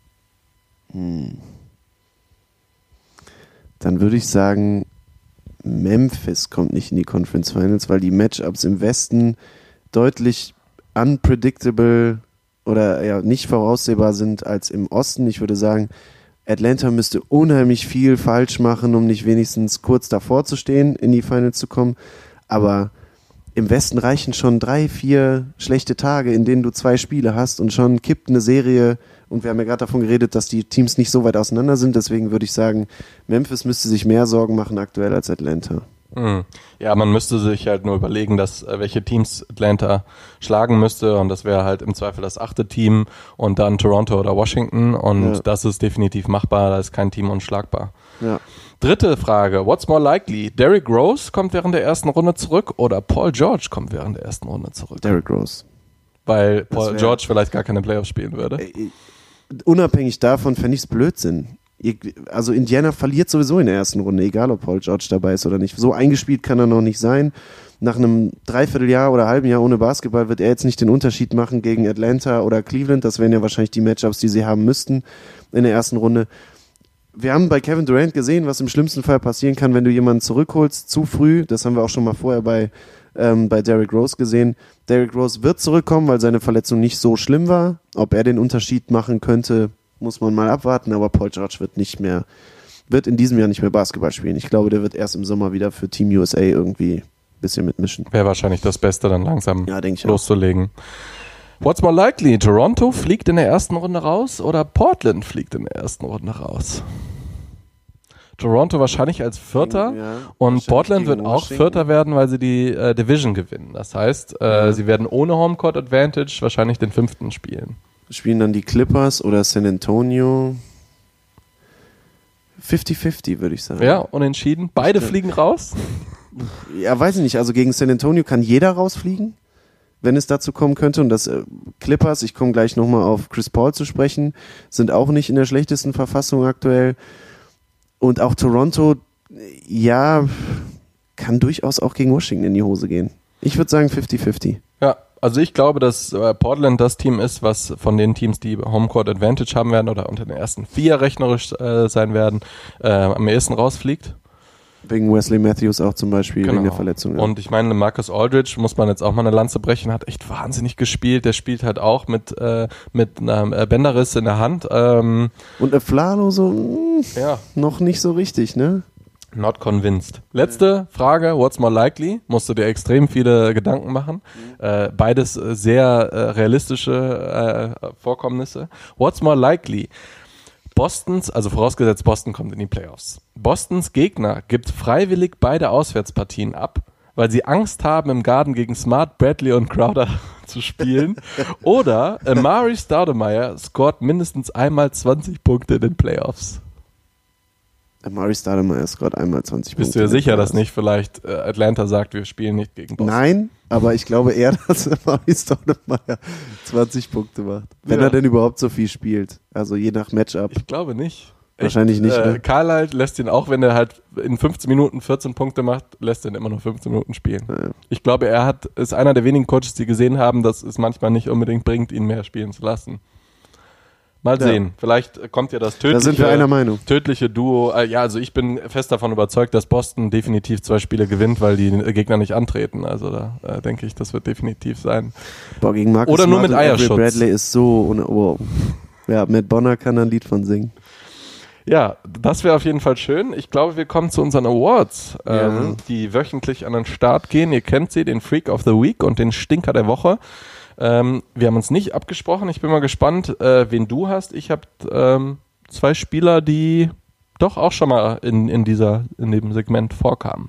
Dann würde ich sagen, Memphis kommt nicht in die Conference Finals, weil die Matchups im Westen deutlich unpredictable oder ja nicht voraussehbar sind als im Osten. Ich würde sagen, Atlanta müsste unheimlich viel falsch machen, um nicht wenigstens kurz davor zu stehen, in die Finals zu kommen. Aber im Westen reichen schon 3, 4 schlechte Tage, in denen du 2 Spiele hast und schon kippt eine Serie. Und wir haben ja gerade davon geredet, dass die Teams nicht so weit auseinander sind. Deswegen würde ich sagen, Memphis müsste sich mehr Sorgen machen aktuell als Atlanta. Ja, man müsste sich halt nur überlegen, welche Teams Atlanta schlagen müsste und das wäre halt im Zweifel das 8. Team und dann Toronto oder Washington und das ist definitiv machbar, da ist kein Team unschlagbar. Ja. Dritte Frage, what's more likely? Derrick Rose kommt während der ersten Runde zurück oder Paul George kommt während der ersten Runde zurück? Derrick Rose. Weil Paul George vielleicht gar keine Playoffs spielen würde. Unabhängig davon fände ich es Blödsinn. Also Indiana verliert sowieso in der ersten Runde, egal ob Paul George dabei ist oder nicht. So eingespielt kann er noch nicht sein. Nach einem Dreivierteljahr oder halben Jahr ohne Basketball wird er jetzt nicht den Unterschied machen gegen Atlanta oder Cleveland. Das wären ja wahrscheinlich die Matchups, die sie haben müssten in der ersten Runde. Wir haben bei Kevin Durant gesehen, was im schlimmsten Fall passieren kann, wenn du jemanden zurückholst, zu früh. Das haben wir auch schon mal vorher bei bei Derrick Rose gesehen. Derrick Rose wird zurückkommen, weil seine Verletzung nicht so schlimm war. Ob er den Unterschied machen könnte, muss man mal abwarten, aber Paul George wird in diesem Jahr nicht mehr Basketball spielen. Ich glaube, der wird erst im Sommer wieder für Team USA irgendwie ein bisschen mitmischen. Wäre wahrscheinlich das Beste, dann langsam denk ich loszulegen. What's more likely? Toronto fliegt in der ersten Runde raus oder Portland fliegt in der ersten Runde raus? Toronto wahrscheinlich als Vierter und Portland wird auch Vierter werden, weil sie die Division gewinnen. Das heißt, sie werden ohne Homecourt Advantage wahrscheinlich den 5. spielen. Spielen dann die Clippers oder San Antonio? 50-50, würde ich sagen. Ja, unentschieden. Beide fliegen raus? Ja, weiß ich nicht. Also gegen San Antonio kann jeder rausfliegen, wenn es dazu kommen könnte. Und das Clippers, ich komme gleich nochmal auf Chris Paul zu sprechen, sind auch nicht in der schlechtesten Verfassung aktuell. Und auch Toronto, ja, kann durchaus auch gegen Washington in die Hose gehen. Ich würde sagen 50-50. Ja, also ich glaube, dass Portland das Team ist, was von den Teams, die Homecourt Advantage haben werden oder unter den ersten 4 rechnerisch sein werden, am ehesten rausfliegt. Wegen Wesley Matthews auch zum Beispiel, wegen der Verletzung. Ja. Und ich meine, Marcus Aldridge, muss man jetzt auch mal eine Lanze brechen, hat echt wahnsinnig gespielt. Der spielt halt auch mit einer Bänderriss in der Hand. Und Aflalo so noch nicht so richtig, ne? Not convinced. Letzte Frage, what's more likely? Musst du dir extrem viele Gedanken machen. Beides sehr realistische Vorkommnisse. What's more likely? Also vorausgesetzt, Boston kommt in die Playoffs. Bostons Gegner gibt freiwillig beide Auswärtspartien ab, weil sie Angst haben, im Garden gegen Smart, Bradley und Crowder zu spielen. Oder Amari Stoudemire scored mindestens einmal 20 Punkte in den Playoffs. Amari Stoudemire scored einmal 20 Punkte. Bist du dir sicher, dass nicht vielleicht Atlanta sagt, wir spielen nicht gegen Boston? Nein, aber ich glaube eher, dass Amari Stoudemire 20 Punkte macht. Wenn er denn überhaupt so viel spielt. Also je nach Matchup. Ich glaube nicht. Wahrscheinlich nicht, ne? Carlisle lässt ihn, auch wenn er halt in 15 Minuten 14 Punkte macht, lässt ihn immer nur 15 Minuten spielen. Ja. Ich glaube, ist einer der wenigen Coaches, die gesehen haben, dass es manchmal nicht unbedingt bringt, ihn mehr spielen zu lassen. Mal sehen. Vielleicht kommt ja das da sind wir einer Meinung. tödliche Duo. Also ich bin fest davon überzeugt, dass Boston definitiv 2 Spiele gewinnt, weil die Gegner nicht antreten. Also da denke ich, das wird definitiv sein. Boah, gegen Marcus oder nur Smart mit Eierschutz. Bradley ist so... Wow. Ja, Matt Bonner kann da ein Lied von singen. Ja, das wäre auf jeden Fall schön. Ich glaube, wir kommen zu unseren Awards, die wöchentlich an den Start gehen. Ihr kennt sie, den Freak of the Week und den Stinker der Woche. Wir haben uns nicht abgesprochen. Ich bin mal gespannt, wen du hast. Ich habe 2 Spieler, die doch auch schon mal in dem Segment vorkamen.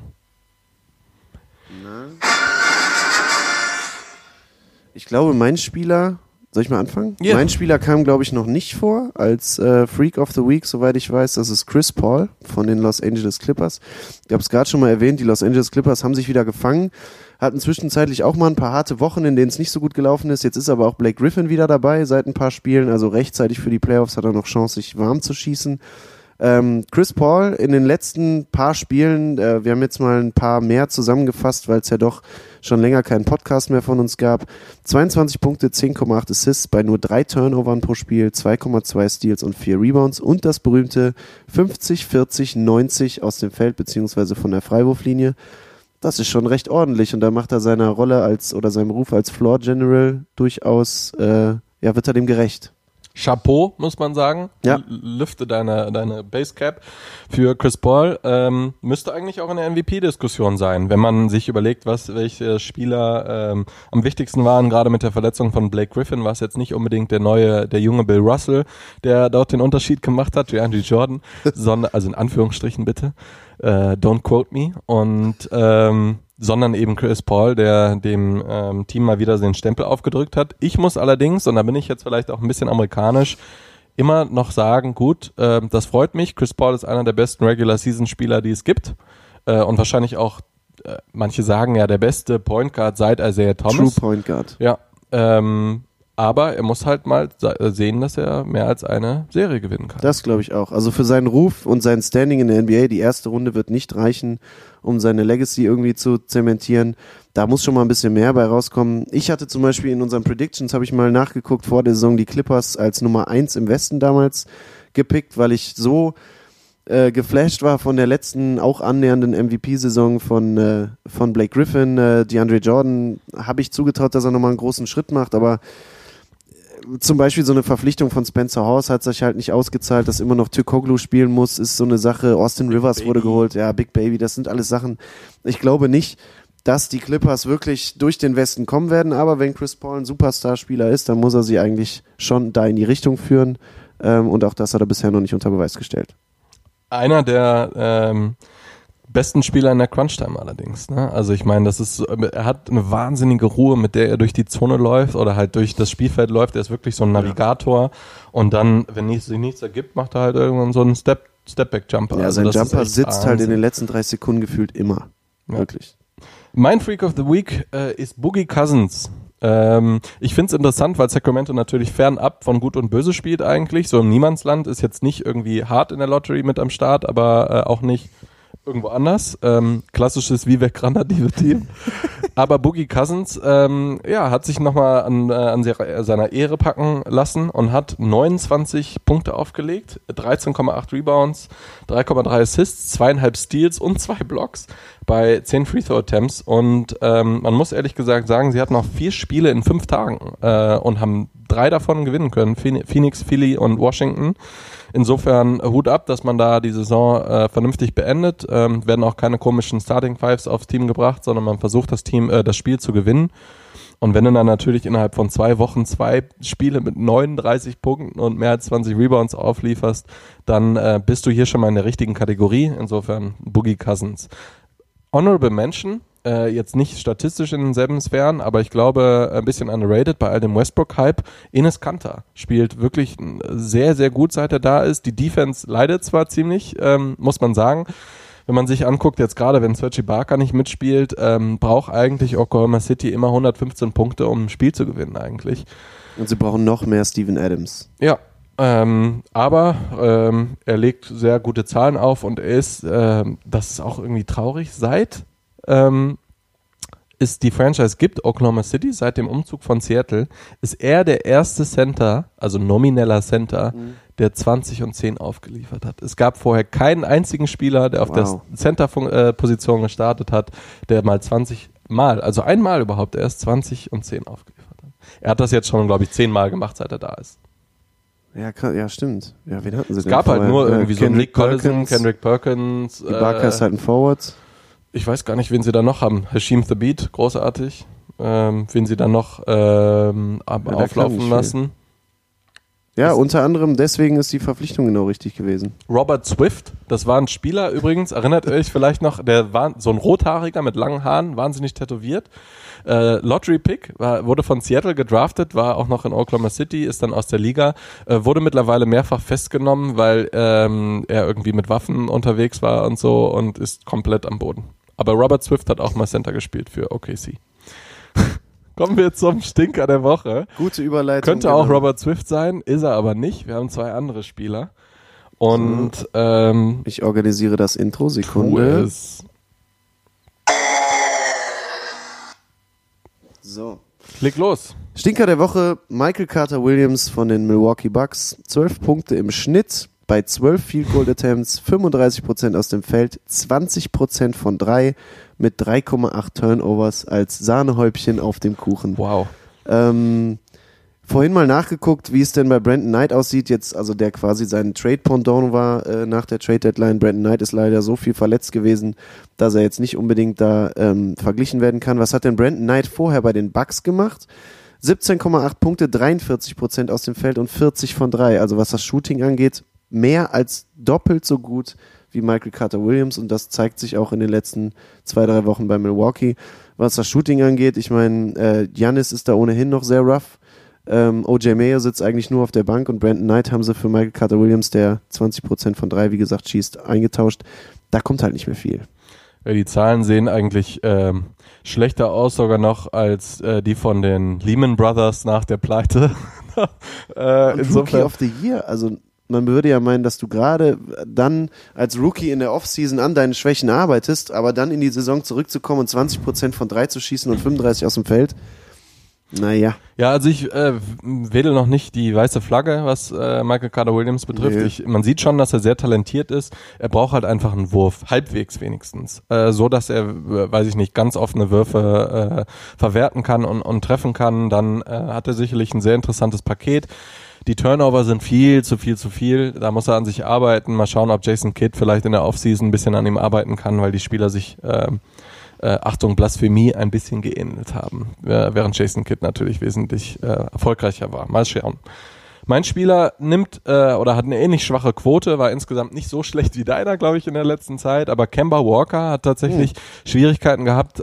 Ich glaube, mein Spieler... Soll ich mal anfangen? Yeah. Mein Spieler kam, glaube ich, noch nicht vor als Freak of the Week, soweit ich weiß. Das ist Chris Paul von den Los Angeles Clippers. Ich habe es gerade schon mal erwähnt, die Los Angeles Clippers haben sich wieder gefangen, hatten zwischenzeitlich auch mal ein paar harte Wochen, in denen es nicht so gut gelaufen ist. Jetzt ist aber auch Blake Griffin wieder dabei seit ein paar Spielen, also rechtzeitig für die Playoffs hat er noch Chance, sich warm zu schießen. Chris Paul in den letzten paar Spielen, wir haben jetzt mal ein paar mehr zusammengefasst, weil es ja doch schon länger keinen Podcast mehr von uns gab. 22 Punkte, 10,8 Assists bei nur 3 Turnovern pro Spiel, 2,2 Steals und 4 Rebounds und das berühmte 50-40-90 aus dem Feld beziehungsweise von der Freiwurflinie. Das ist schon recht ordentlich und da macht er seiner Rolle seinem Ruf als Floor General durchaus, wird er dem gerecht. Chapeau, muss man sagen. Ja. Lüfte deine Basecap für Chris Paul. Müsste eigentlich auch in der MVP-Diskussion sein, wenn man sich überlegt, welche Spieler am wichtigsten waren. Gerade mit der Verletzung von Blake Griffin war es jetzt nicht unbedingt der junge Bill Russell, der dort den Unterschied gemacht hat, wie Andrew Jordan, sondern, also in Anführungsstrichen bitte, don't quote me, und sondern eben Chris Paul, der dem Team mal wieder den Stempel aufgedrückt hat. Ich muss allerdings, und da bin ich jetzt vielleicht auch ein bisschen amerikanisch, immer noch sagen, gut, das freut mich. Chris Paul ist einer der besten Regular-Season-Spieler, die es gibt. Und wahrscheinlich auch, manche sagen ja, der beste Point Guard seit Isaiah Thomas. True Point Guard. Ja, aber er muss halt mal sehen, dass er mehr als eine Serie gewinnen kann. Das glaube ich auch. Also für seinen Ruf und sein Standing in der NBA, die erste Runde wird nicht reichen, um seine Legacy irgendwie zu zementieren. Da muss schon mal ein bisschen mehr bei rauskommen. Ich hatte zum Beispiel in unseren Predictions, habe ich mal nachgeguckt, vor der Saison die Clippers als Nummer 1 im Westen damals gepickt, weil ich so geflasht war von der letzten, auch annähernden MVP-Saison von Blake Griffin. DeAndre Jordan habe ich zugetraut, dass er nochmal einen großen Schritt macht, aber zum Beispiel so eine Verpflichtung von Spencer Hawes hat sich halt nicht ausgezahlt, dass immer noch Türkoglu spielen muss, ist so eine Sache. Austin Rivers wurde geholt, ja, Big Baby, das sind alles Sachen. Ich glaube nicht, dass die Clippers wirklich durch den Westen kommen werden, aber wenn Chris Paul ein Superstar-Spieler ist, dann muss er sie eigentlich schon da in die Richtung führen, und auch das hat er bisher noch nicht unter Beweis gestellt. Einer der besten Spieler in der Crunch-Time allerdings. Ne? Also ich meine, er hat eine wahnsinnige Ruhe, mit der er durch die Zone läuft oder halt durch das Spielfeld läuft. Er ist wirklich so ein Navigator und dann, wenn sich nichts ergibt, macht er halt irgendwann so einen Step-Back-Jumper. Ja, also sein Jumper sitzt halt in den letzten 3 Sekunden gefühlt immer. Ja. Wirklich. Mein Freak of the Week ist Boogie Cousins. Ich finde es interessant, weil Sacramento natürlich fernab von Gut und Böse spielt eigentlich. So im Niemandsland, ist jetzt nicht irgendwie hart in der Lottery mit am Start, aber auch nicht irgendwo anders. Klassisches Vivek Granadive-Team. Aber Boogie Cousins hat sich nochmal an seiner Ehre packen lassen und hat 29 Punkte aufgelegt, 13,8 Rebounds, 3,3 Assists, 2,5 Steals und 2 Blocks bei 10 Free-Throw-Attempts. Und man muss ehrlich gesagt sagen, sie hatten noch 4 Spiele in 5 Tagen und haben 3 davon gewinnen können. Phoenix, Philly und Washington. Insofern Hut ab, dass man da die Saison vernünftig beendet. Werden auch keine komischen Starting Fives aufs Team gebracht, sondern man versucht das Spiel zu gewinnen. Und wenn du dann natürlich innerhalb von 2 Wochen 2 Spiele mit 39 Punkten und mehr als 20 Rebounds auflieferst, dann bist du hier schon mal in der richtigen Kategorie. Insofern Boogie Cousins. Honorable Mention, jetzt nicht statistisch in denselben Sphären, aber ich glaube ein bisschen underrated bei all dem Westbrook-Hype. Enes Kanter spielt wirklich sehr, sehr gut, seit er da ist. Die Defense leidet zwar ziemlich, muss man sagen. Wenn man sich anguckt, jetzt gerade wenn Serge Ibaka nicht mitspielt, braucht eigentlich Oklahoma City immer 115 Punkte, um ein Spiel zu gewinnen eigentlich. Und sie brauchen noch mehr Steven Adams. Ja. Aber er legt sehr gute Zahlen auf und er ist, das ist auch irgendwie traurig, seit es die Franchise gibt, Oklahoma City, seit dem Umzug von Seattle, ist er der erste Center, also nomineller Center, der 20 und 10 aufgeliefert hat. Es gab vorher keinen einzigen Spieler, der auf der Center-Position gestartet hat, der mal 20 Mal, also einmal überhaupt erst 20 und 10 aufgeliefert hat. Er hat das jetzt schon, glaube ich, 10 Mal gemacht, seit er da ist. Ja, stimmt. Ja, wen hatten sie es denn gab vorher? halt nur irgendwie so Nick Collison, Perkins, Kendrick Perkins. Ibaka ist halt ein Forward. Ich weiß gar nicht, wen sie da noch haben. Hashim Thabit, großartig. Wen sie dann noch auflaufen lassen. Ja, unter anderem deswegen ist die Verpflichtung genau richtig gewesen. Robert Swift, das war ein Spieler übrigens, erinnert euch vielleicht noch, der war so ein Rothaariger mit langen Haaren, wahnsinnig tätowiert. Lottery-Pick, wurde von Seattle gedraftet, war auch noch in Oklahoma City, ist dann aus der Liga, wurde mittlerweile mehrfach festgenommen, weil er irgendwie mit Waffen unterwegs war und so und ist komplett am Boden. Aber Robert Swift hat auch mal Center gespielt für OKC. Kommen wir zum Stinker der Woche. Gute Überleitung. Könnte auch Robert Swift sein, ist er aber nicht. Wir haben 2 andere Spieler. Und ich organisiere das Intro, Sekunde. So. Leg los. Stinker der Woche, Michael Carter Williams von den Milwaukee Bucks. 12 Punkte im Schnitt bei 12 Field Goal Attempts, 35% aus dem Feld, 20% von 3 mit 3,8 Turnovers als Sahnehäubchen auf dem Kuchen. Wow. Vorhin mal nachgeguckt, wie es denn bei Brandon Knight aussieht, jetzt, also der quasi sein Trade-Pendant war nach der Trade-Deadline. Brandon Knight ist leider so viel verletzt gewesen, dass er jetzt nicht unbedingt da verglichen werden kann. Was hat denn Brandon Knight vorher bei den Bucks gemacht? 17,8 Punkte, 43% aus dem Feld und 40 von 3. Also was das Shooting angeht, mehr als doppelt so gut wie Michael Carter Williams und das zeigt sich auch in den letzten 2-3 Wochen bei Milwaukee. Was das Shooting angeht, ich meine, Giannis ist da ohnehin noch sehr rough. OJ Mayo sitzt eigentlich nur auf der Bank und Brandon Knight haben sie für Michael Carter Williams, der 20% von 3, wie gesagt, schießt, eingetauscht. Da kommt halt nicht mehr viel. Ja, die Zahlen sehen eigentlich schlechter aus sogar noch als die von den Lehman Brothers nach der Pleite. Rookie of the Year, also man würde ja meinen, dass du gerade dann als Rookie in der Offseason an deinen Schwächen arbeitest, aber dann in die Saison zurückzukommen und 20% von 3 zu schießen und 35 aus dem Feld. Naja. Ja, also ich wedel noch nicht die weiße Flagge, was Michael Carter-Williams betrifft. Nee. Man sieht schon, dass er sehr talentiert ist. Er braucht halt einfach einen Wurf, halbwegs wenigstens. So, dass er, weiß ich nicht, ganz offene Würfe verwerten kann und treffen kann. Dann hat er sicherlich ein sehr interessantes Paket. Die Turnover sind viel zu viel. Da muss er an sich arbeiten. Mal schauen, ob Jason Kidd vielleicht in der Offseason ein bisschen an ihm arbeiten kann, weil die Spieler sich Achtung, Blasphemie, ein bisschen geähnelt haben, während Jason Kidd natürlich wesentlich erfolgreicher war. Mal schauen. Mein Spieler nimmt oder hat eine ähnlich schwache Quote, war insgesamt nicht so schlecht wie deiner, glaube ich, in der letzten Zeit, aber Kemba Walker hat tatsächlich Schwierigkeiten gehabt,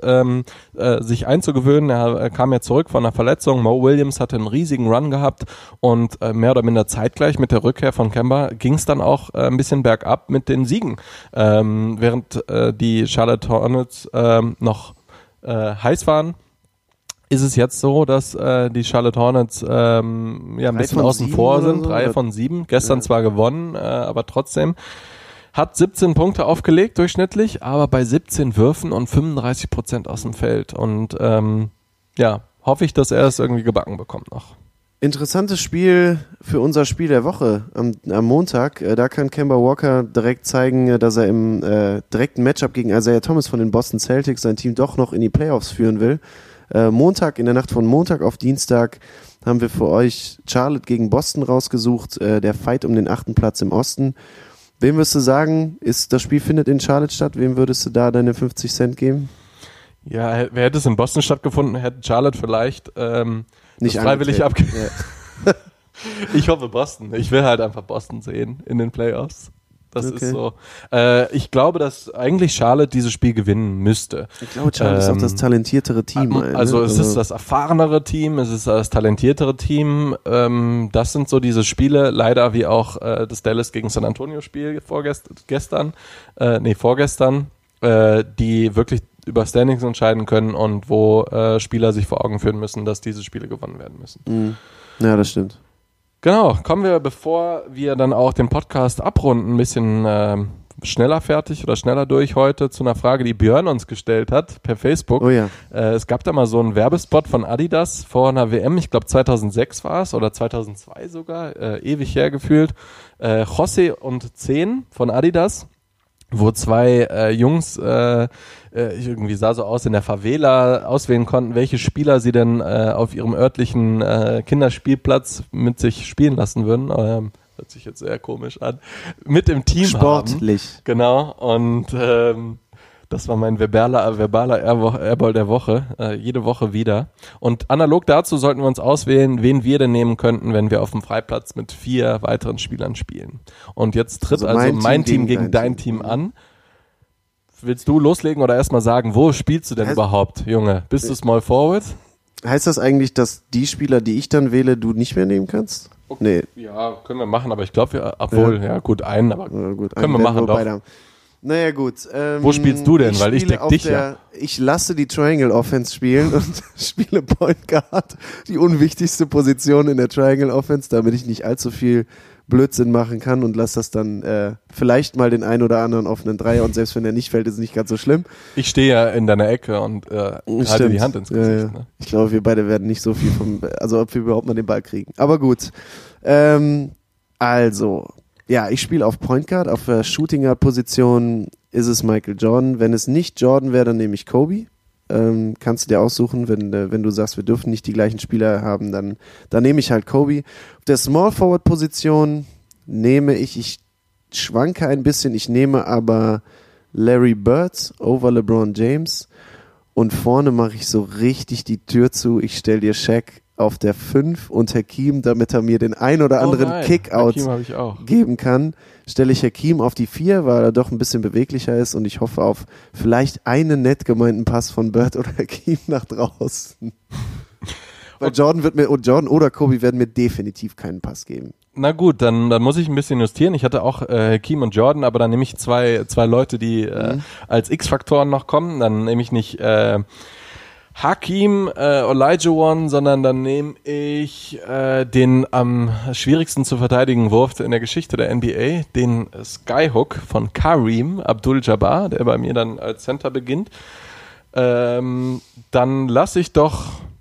sich einzugewöhnen. Er kam ja zurück von einer Verletzung. Mo Williams hatte einen riesigen Run gehabt und mehr oder minder zeitgleich mit der Rückkehr von Kemba ging es dann auch ein bisschen bergab mit den Siegen. Während die Charlotte Hornets noch heiß waren, ist es jetzt so, dass die Charlotte Hornets ein bisschen außen vor sind. So, 3 von 7. Gestern zwar gewonnen, aber trotzdem. Hat 17 Punkte aufgelegt durchschnittlich, aber bei 17 Würfen und 35% aus dem Feld. Und hoffe ich, dass er es irgendwie gebacken bekommt noch. Interessantes Spiel für unser Spiel der Woche am Montag. Da kann Kemba Walker direkt zeigen, dass er im direkten Matchup gegen Isaiah Thomas von den Boston Celtics sein Team doch noch in die Playoffs führen will. Montag, in der Nacht von Montag auf Dienstag, haben wir für euch Charlotte gegen Boston rausgesucht. Der Fight um den 8. Platz im Osten. Wem würdest du sagen, das Spiel findet in Charlotte statt? Wem würdest du da deine 50 Cent geben? Ja, wer hätte es in Boston stattgefunden, hätte Charlotte vielleicht nicht freiwillig abgegeben. Ja. Ich hoffe Boston. Ich will halt einfach Boston sehen in den Playoffs. Das ist so. Ich glaube, dass eigentlich Charlotte dieses Spiel gewinnen müsste. Ich glaube, Charlotte ist auch das talentiertere Team. Also es ist das erfahrenere Team, es ist das talentiertere Team. Das sind so diese Spiele, leider wie auch das Dallas gegen San Antonio Spiel vorgestern, die wirklich über Standings entscheiden können und wo Spieler sich vor Augen führen müssen, dass diese Spiele gewonnen werden müssen. Ja, das stimmt. Genau, kommen wir, bevor wir dann auch den Podcast abrunden, ein bisschen schneller fertig oder schneller durch heute zu einer Frage, die Björn uns gestellt hat per Facebook. Oh ja. Es gab da mal so einen Werbespot von Adidas vor einer WM, ich glaube 2006 war es oder 2002 sogar, ewig her gefühlt. José und 10 von Adidas, wo zwei Jungs irgendwie sah so aus in der Favela auswählen konnten, welche Spieler sie denn auf ihrem örtlichen Kinderspielplatz mit sich spielen lassen würden. Hört sich jetzt sehr komisch an. Mit im Team sportlich. Haben. Genau. Und das war mein verbaler Airball der Woche. Jede Woche wieder. Und analog dazu sollten wir uns auswählen, wen wir denn nehmen könnten, wenn wir auf dem Freiplatz mit 4 weiteren Spielern spielen. Und jetzt tritt also mein Team gegen dein Team an. Willst du loslegen oder erstmal sagen, wo spielst du denn überhaupt, Junge? Bist du Small Forward? Heißt das eigentlich, dass die Spieler, die ich dann wähle, du nicht mehr nehmen kannst? Okay. Nee. Ja, können wir machen, aber ich glaube, einen, aber gut, können wir machen doch. Naja, gut. Wo spielst du denn? Weil ich deck dich ja. Ich lasse die Triangle Offense spielen und spiele Point Guard, die unwichtigste Position in der Triangle Offense, damit ich nicht allzu viel Blödsinn machen kann und lasse das dann vielleicht mal den einen oder anderen offenen Dreier und selbst wenn der nicht fällt, ist es nicht ganz so schlimm. Ich stehe ja in deiner Ecke und halte die Hand ins Gesicht. Ja. Ne? Ich glaube, wir beide werden nicht so viel ob wir überhaupt mal den Ball kriegen. Aber gut. Ich spiele auf Point Guard, auf der Shooting Guard Position ist es Michael Jordan. Wenn es nicht Jordan wäre, dann nehme ich Kobe. Kannst du dir aussuchen, wenn du sagst, wir dürfen nicht die gleichen Spieler haben, dann nehme ich halt Kobe. Auf der Small Forward Position nehme ich schwanke ein bisschen, ich nehme aber Larry Bird over LeBron James und vorne mache ich so richtig die Tür zu, ich stelle dir Shaq auf der 5 und Hakeem, damit er mir den ein oder anderen Kickout geben kann, stelle ich Hakeem auf die 4, weil er doch ein bisschen beweglicher ist und ich hoffe auf vielleicht einen nett gemeinten Pass von Bird oder Hakeem nach draußen. Weil Jordan oder Kobe werden mir definitiv keinen Pass geben. Na gut, dann muss ich ein bisschen justieren. Ich hatte auch Hakeem und Jordan, aber dann nehme ich zwei Leute, die als X-Faktoren noch kommen. Dann nehme ich nicht Hakeem Olajuwon, sondern dann nehme ich den am schwierigsten zu verteidigen Wurf in der Geschichte der NBA, den Skyhook von Kareem Abdul-Jabbar, der bei mir dann als Center beginnt. Dann lasse ich doch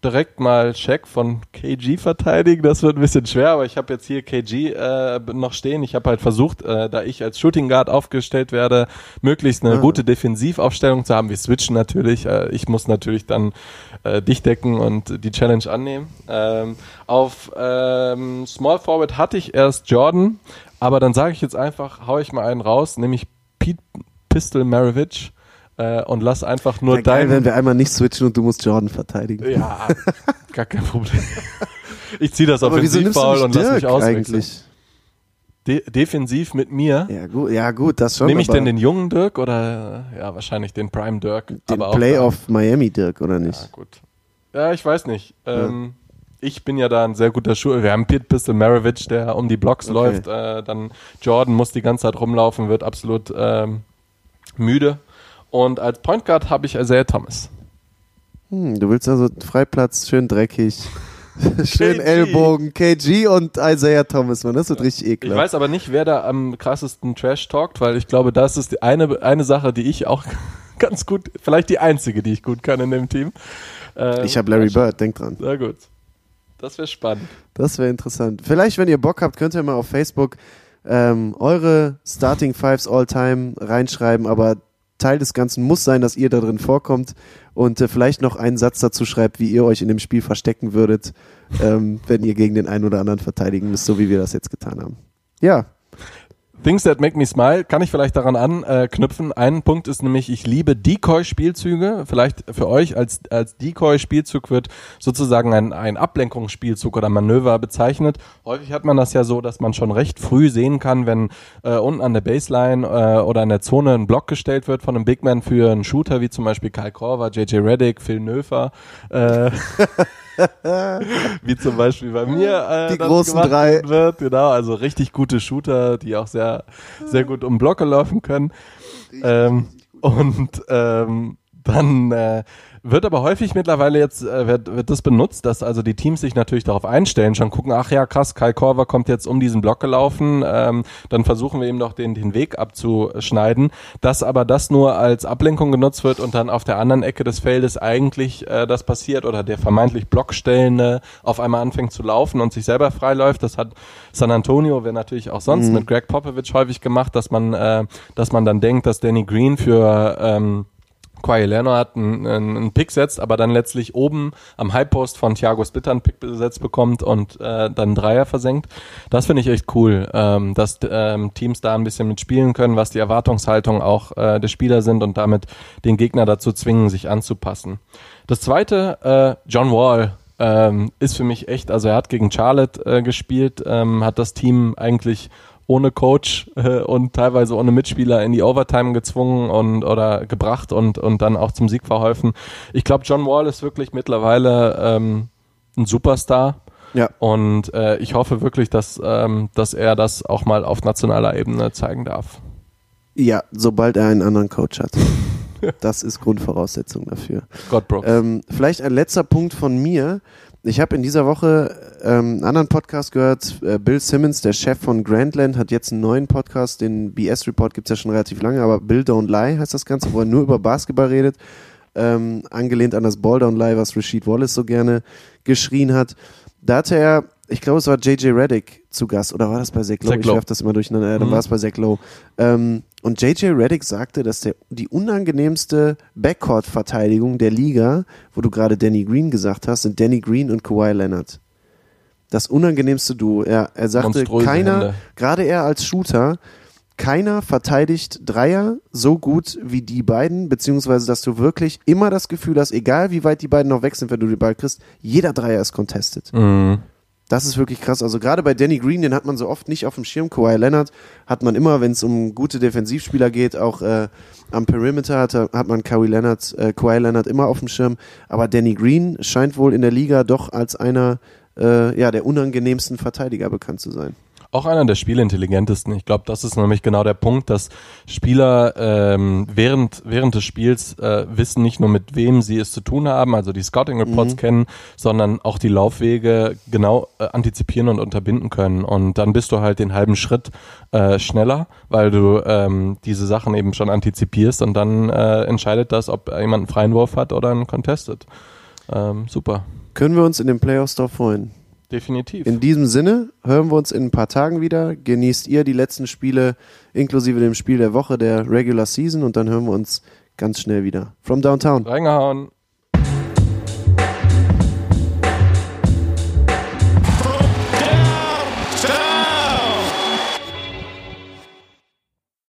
direkt mal Shaq von KG verteidigen. Das wird ein bisschen schwer, aber ich habe jetzt hier KG noch stehen. Ich habe halt versucht, da ich als Shooting Guard aufgestellt werde, möglichst eine gute Defensivaufstellung zu haben. Wir switchen natürlich. Ich muss natürlich dann dich decken und die Challenge annehmen. Auf Small Forward hatte ich erst Jordan, aber dann sage ich jetzt einfach, hau ich mal einen raus, nämlich Pete Pistol Maravich. Und lass einfach nur geil, wenn wir einmal nicht switchen und du musst Jordan verteidigen. Ja, gar kein Problem. Ich ziehe das Offensivfoul und lass mich auswechseln. Defensiv mit mir? Ja gut, das schon. Nehme ich denn den jungen Dirk oder ja, wahrscheinlich den Prime Dirk? Den Playoff Miami Dirk oder nicht? Ja, gut. Ja, ich weiß nicht. Ich bin ja da ein sehr guter Schuh. Wir haben Pete Pistol Maravich, der um die Blocks läuft. Dann Jordan muss die ganze Zeit rumlaufen, wird absolut müde. Und als Point Guard habe ich Isaiah Thomas. Du willst also Freiplatz, schön dreckig, schön Ellbogen, KG und Isaiah Thomas, man, das wird richtig ekelhaft. Ich weiß aber nicht, wer da am krassesten Trash talkt, weil ich glaube, das ist die eine Sache, die ich auch ganz gut, vielleicht die einzige, die ich gut kann in dem Team. Ich habe Larry Bird, denk dran. Sehr gut. Das wäre spannend. Das wäre interessant. Vielleicht, wenn ihr Bock habt, könnt ihr mal auf Facebook eure Starting Fives All-Time reinschreiben, aber Teil des Ganzen muss sein, dass ihr da drin vorkommt und vielleicht noch einen Satz dazu schreibt, wie ihr euch in dem Spiel verstecken würdet, wenn ihr gegen den einen oder anderen verteidigen müsst, so wie wir das jetzt getan haben. Ja. Things that make me smile, kann ich vielleicht daran anknüpfen. Ein Punkt ist nämlich, ich liebe Decoy-Spielzüge. Vielleicht für euch als Decoy-Spielzug wird sozusagen ein Ablenkungsspielzug oder Manöver bezeichnet. Häufig hat man das ja so, dass man schon recht früh sehen kann, wenn unten an der Baseline oder in der Zone ein Block gestellt wird von einem Big Man für einen Shooter, wie zum Beispiel Kyle Korver, JJ Redick, Phil Nöfer, wie zum Beispiel bei mir die großen drei wird, genau, also richtig gute Shooter, die auch sehr, sehr gut um Blocke laufen können. Dann wird aber häufig mittlerweile jetzt wird das benutzt, dass also die Teams sich natürlich darauf einstellen, schon gucken, ach ja, krass, Kyle Korver kommt jetzt um diesen Block gelaufen, dann versuchen wir ihm doch den Weg abzuschneiden, dass aber das nur als Ablenkung genutzt wird und dann auf der anderen Ecke des Feldes eigentlich das passiert oder der vermeintlich Blockstellende auf einmal anfängt zu laufen und sich selber freiläuft. Das hat San Antonio, wäre natürlich auch sonst mit Greg Popovich häufig gemacht, dass man dann denkt, dass Danny Green für Kawhi Leonard einen Pick setzt, aber dann letztlich oben am Highpost von Thiago Splitter einen Pick besetzt bekommt und dann einen Dreier versenkt. Das finde ich echt cool, dass Teams da ein bisschen mitspielen können, was die Erwartungshaltung auch der Spieler sind und damit den Gegner dazu zwingen, sich anzupassen. Das zweite, John Wall, ist für mich echt, also er hat gegen Charlotte gespielt, hat das Team eigentlich ohne Coach und teilweise ohne Mitspieler in die Overtime gezwungen oder gebracht und dann auch zum Sieg verholfen. Ich glaube, John Wall ist wirklich mittlerweile ein Superstar. Ja. Und ich hoffe wirklich, dass er das auch mal auf nationaler Ebene zeigen darf. Ja, sobald er einen anderen Coach hat. Das ist Grundvoraussetzung dafür. God Brooks. Vielleicht ein letzter Punkt von mir. Ich habe in dieser Woche einen anderen Podcast gehört. Bill Simmons, der Chef von Grandland, hat jetzt einen neuen Podcast. Den BS Report gibt's ja schon relativ lange, aber Bill Don't Lie heißt das Ganze, wo er nur über Basketball redet. Angelehnt an das Ball Don't Lie, was Rasheed Wallace so gerne geschrien hat. Da hatte er, ich glaube, es war JJ Redick zu Gast, oder war das bei Zach Lowe? Ich werfe das immer durcheinander. Dann war es bei Zach Lowe. Und JJ Redick sagte, dass die unangenehmste Backcourt-Verteidigung der Liga, wo du gerade Danny Green gesagt hast, sind Danny Green und Kawhi Leonard. Das unangenehmste Duo. Er sagte, keiner, gerade er als Shooter, keiner verteidigt Dreier so gut wie die beiden, beziehungsweise dass du wirklich immer das Gefühl hast, egal wie weit die beiden noch weg sind, wenn du den Ball kriegst, jeder Dreier ist contested. Mhm. Das ist wirklich krass. Also gerade bei Danny Green, den hat man so oft nicht auf dem Schirm. Kawhi Leonard hat man immer, wenn es um gute Defensivspieler geht, auch am Perimeter hat man Kawhi Leonard immer auf dem Schirm. Aber Danny Green scheint wohl in der Liga doch als einer der unangenehmsten Verteidiger bekannt zu sein. Auch einer der spielintelligentesten. Ich glaube, das ist nämlich genau der Punkt, dass Spieler während des Spiels wissen nicht nur, mit wem sie es zu tun haben, also die Scouting-Reports kennen, sondern auch die Laufwege genau antizipieren und unterbinden können. Und dann bist du halt den halben Schritt schneller, weil du diese Sachen eben schon antizipierst und dann entscheidet das, ob jemand einen freien Wurf hat oder einen Contested. Super. können wir uns in den Playoffs drauf freuen. Definitiv. In diesem Sinne hören wir uns in ein paar Tagen wieder. Genießt ihr die letzten Spiele inklusive dem Spiel der Woche der Regular Season und dann hören wir uns ganz schnell wieder. From Downtown. Reingehauen.